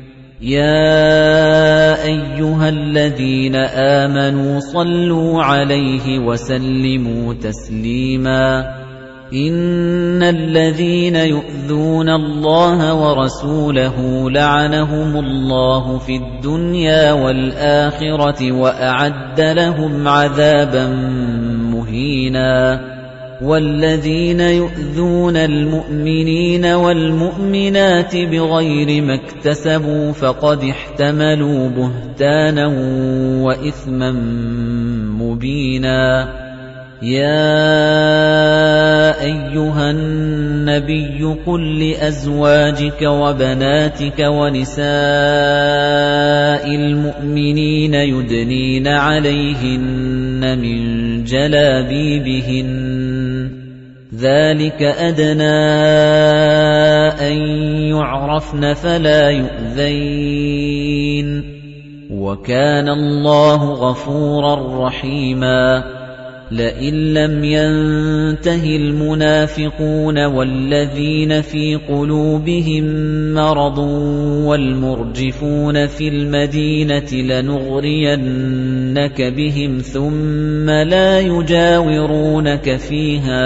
يَا أَيُّهَا الَّذِينَ آمَنُوا صَلُّوا عَلَيْهِ وَسَلِّمُوا تَسْلِيمًا إِنَّ الَّذِينَ يُؤْذُونَ اللَّهَ وَرَسُولَهُ لَعَنَهُمُ اللَّهُ فِي الدُّنْيَا وَالْآخِرَةِ وَأَعَدَّ لَهُمْ عَذَابًا مُهِينًا وَالَّذِينَ يُؤْذُونَ الْمُؤْمِنِينَ وَالْمُؤْمِنَاتِ بِغَيْرِ مَا اكْتَسَبُوا فَقَدِ احْتَمَلُوا بُهْتَانًا وَإِثْمًا مُبِينًا يَا أَيُّهَا النَّبِيُّ قُل لِّأَزْوَاجِكَ وَبَنَاتِكَ وَنِسَاءِ الْمُؤْمِنِينَ يُدْنِينَ عَلَيْهِنَّ مِن جَلَابِيبِهِنَّ ذَلِكَ أَدْنَىٰ أَن يُعْرَفْنَ فَلَا يُؤْذَيْنَ وَكَانَ اللَّهُ غَفُورًا رَّحِيمًا لَئِن لَّمْ يَنتَهِ الْمُنَافِقُونَ وَالَّذِينَ فِي قُلُوبِهِم مَّرَضٌ وَالْمُرْجِفُونَ فِي الْمَدِينَةِ لَنُغْرِيَنَّكَ بِهِمْ ثُمَّ لَا يُجَاوِرُونَكَ فِيهَا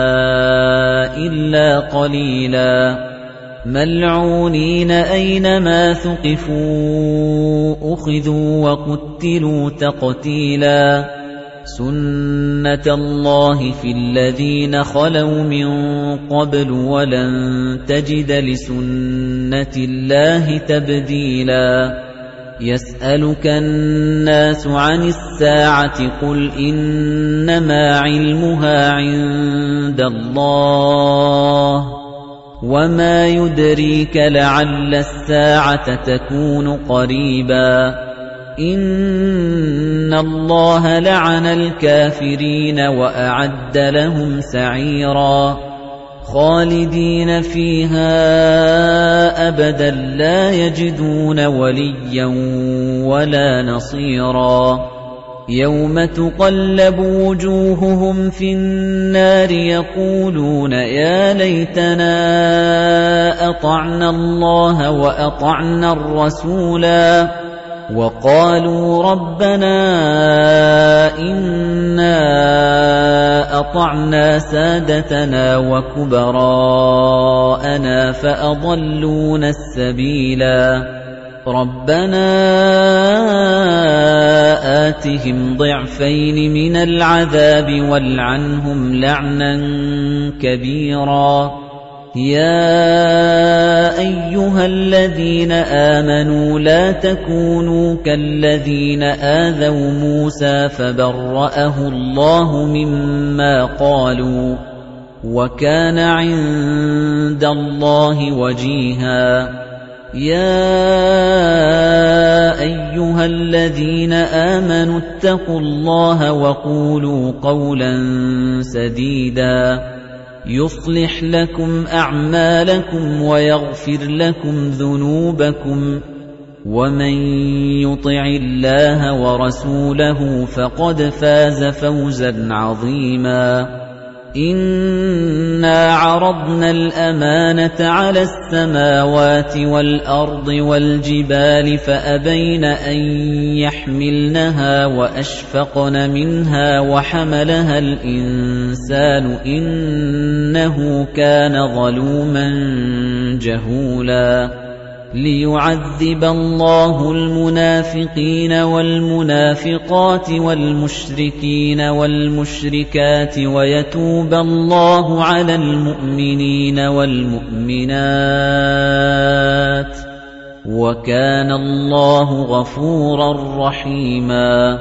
إِلَّا قَلِيلًا مَلْعُونِينَ أَيْنَمَا ثُقِفُوا أُخِذُوا وَقُتِّلُوا تَقْتِيلًا سُنَّةَ اللَّهِ فِي الَّذِينَ خَلَوْا مِن قَبْلُ وَلَن تَجِدَ لِسُنَّةِ اللَّهِ تَبْدِيلًا يَسْأَلُكَ النَّاسُ عَنِ السَّاعَةِ قُلْ إِنَّمَا عِلْمُهَا عِندَ اللَّهِ وَمَا يُدْرِيكَ لَعَلَّ السَّاعَةَ تَكُونُ قَرِيبًا إِنَّ اللَّهَ لَعَنَ الْكَافِرِينَ وَأَعَدَّ لَهُمْ سَعِيرًا خَالِدِينَ فِيهَا أَبَدًا لَّا يَجِدُونَ وَلِيًّا وَلَا نَصِيرًا يَوْمَ تُقَلَّبُ وُجُوهُهُمْ فِي النَّارِ يَقُولُونَ يَا لَيْتَنَا أَطَعْنَا اللَّهَ وَأَطَعْنَا الرَّسُولَا وَقَالُوا رَبَّنَا إِنَّا أَطَعْنَا سَادَتَنَا وَكُبَرَاءَنَا فَأَضَلُّونَا السَّبِيلَا رَبَّنَا آتِهِمْ ضِعْفَيْنِ مِنَ الْعَذَابِ وَالْعَنْهُمْ لَعْنًا كَبِيرًا يَا أَيُّهَا الَّذِينَ آمَنُوا لَا تَكُونُوا كَالَّذِينَ آذَوْا مُوسَىٰ فَبَرَّأَهُ اللَّهُ مِمَّا قَالُوا وَكَانَ عِندَ اللَّهِ وَجِيهًا يَا أَيُّهَا الَّذِينَ آمَنُوا اتَّقُوا اللَّهَ وَقُولُوا قَوْلًا سَدِيدًا يُصْلِحْ لَكُمْ أَعْمَالَكُمْ وَيَغْفِرْ لَكُمْ ذُنُوبَكُمْ وَمَن يُطِعِ اللَّهَ وَرَسُولَهُ فَقَدْ فَازَ فَوْزًا عَظِيمًا. إِنَّا عَرَضْنَا الْأَمَانَةَ عَلَى السَّمَاوَاتِ وَالْأَرْضِ وَالْجِبَالِ فَأَبَيْنَ أَن يَحْمِلْنَهَا وَأَشْفَقْنَ مِنْهَا وَحَمَلَهَا الْإِنسَانُ إِنَّهُ كَانَ ظَلُومًا جَهُولًا. لِيُعَذِّبَ اللَّهُ الْمُنَافِقِينَ وَالْمُنَافِقَاتِ وَالْمُشْرِكِينَ وَالْمُشْرِكَاتِ وَيَتُوبَ اللَّهُ عَلَى الْمُؤْمِنِينَ وَالْمُؤْمِنَاتِ وَكَانَ اللَّهُ غَفُورًا رَّحِيمًا.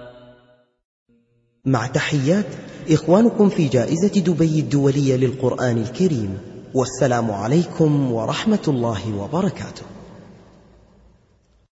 مع تحيات إخوانكم في جائزة دبي الدولية للقرآن الكريم، والسلام عليكم ورحمة الله وبركاته.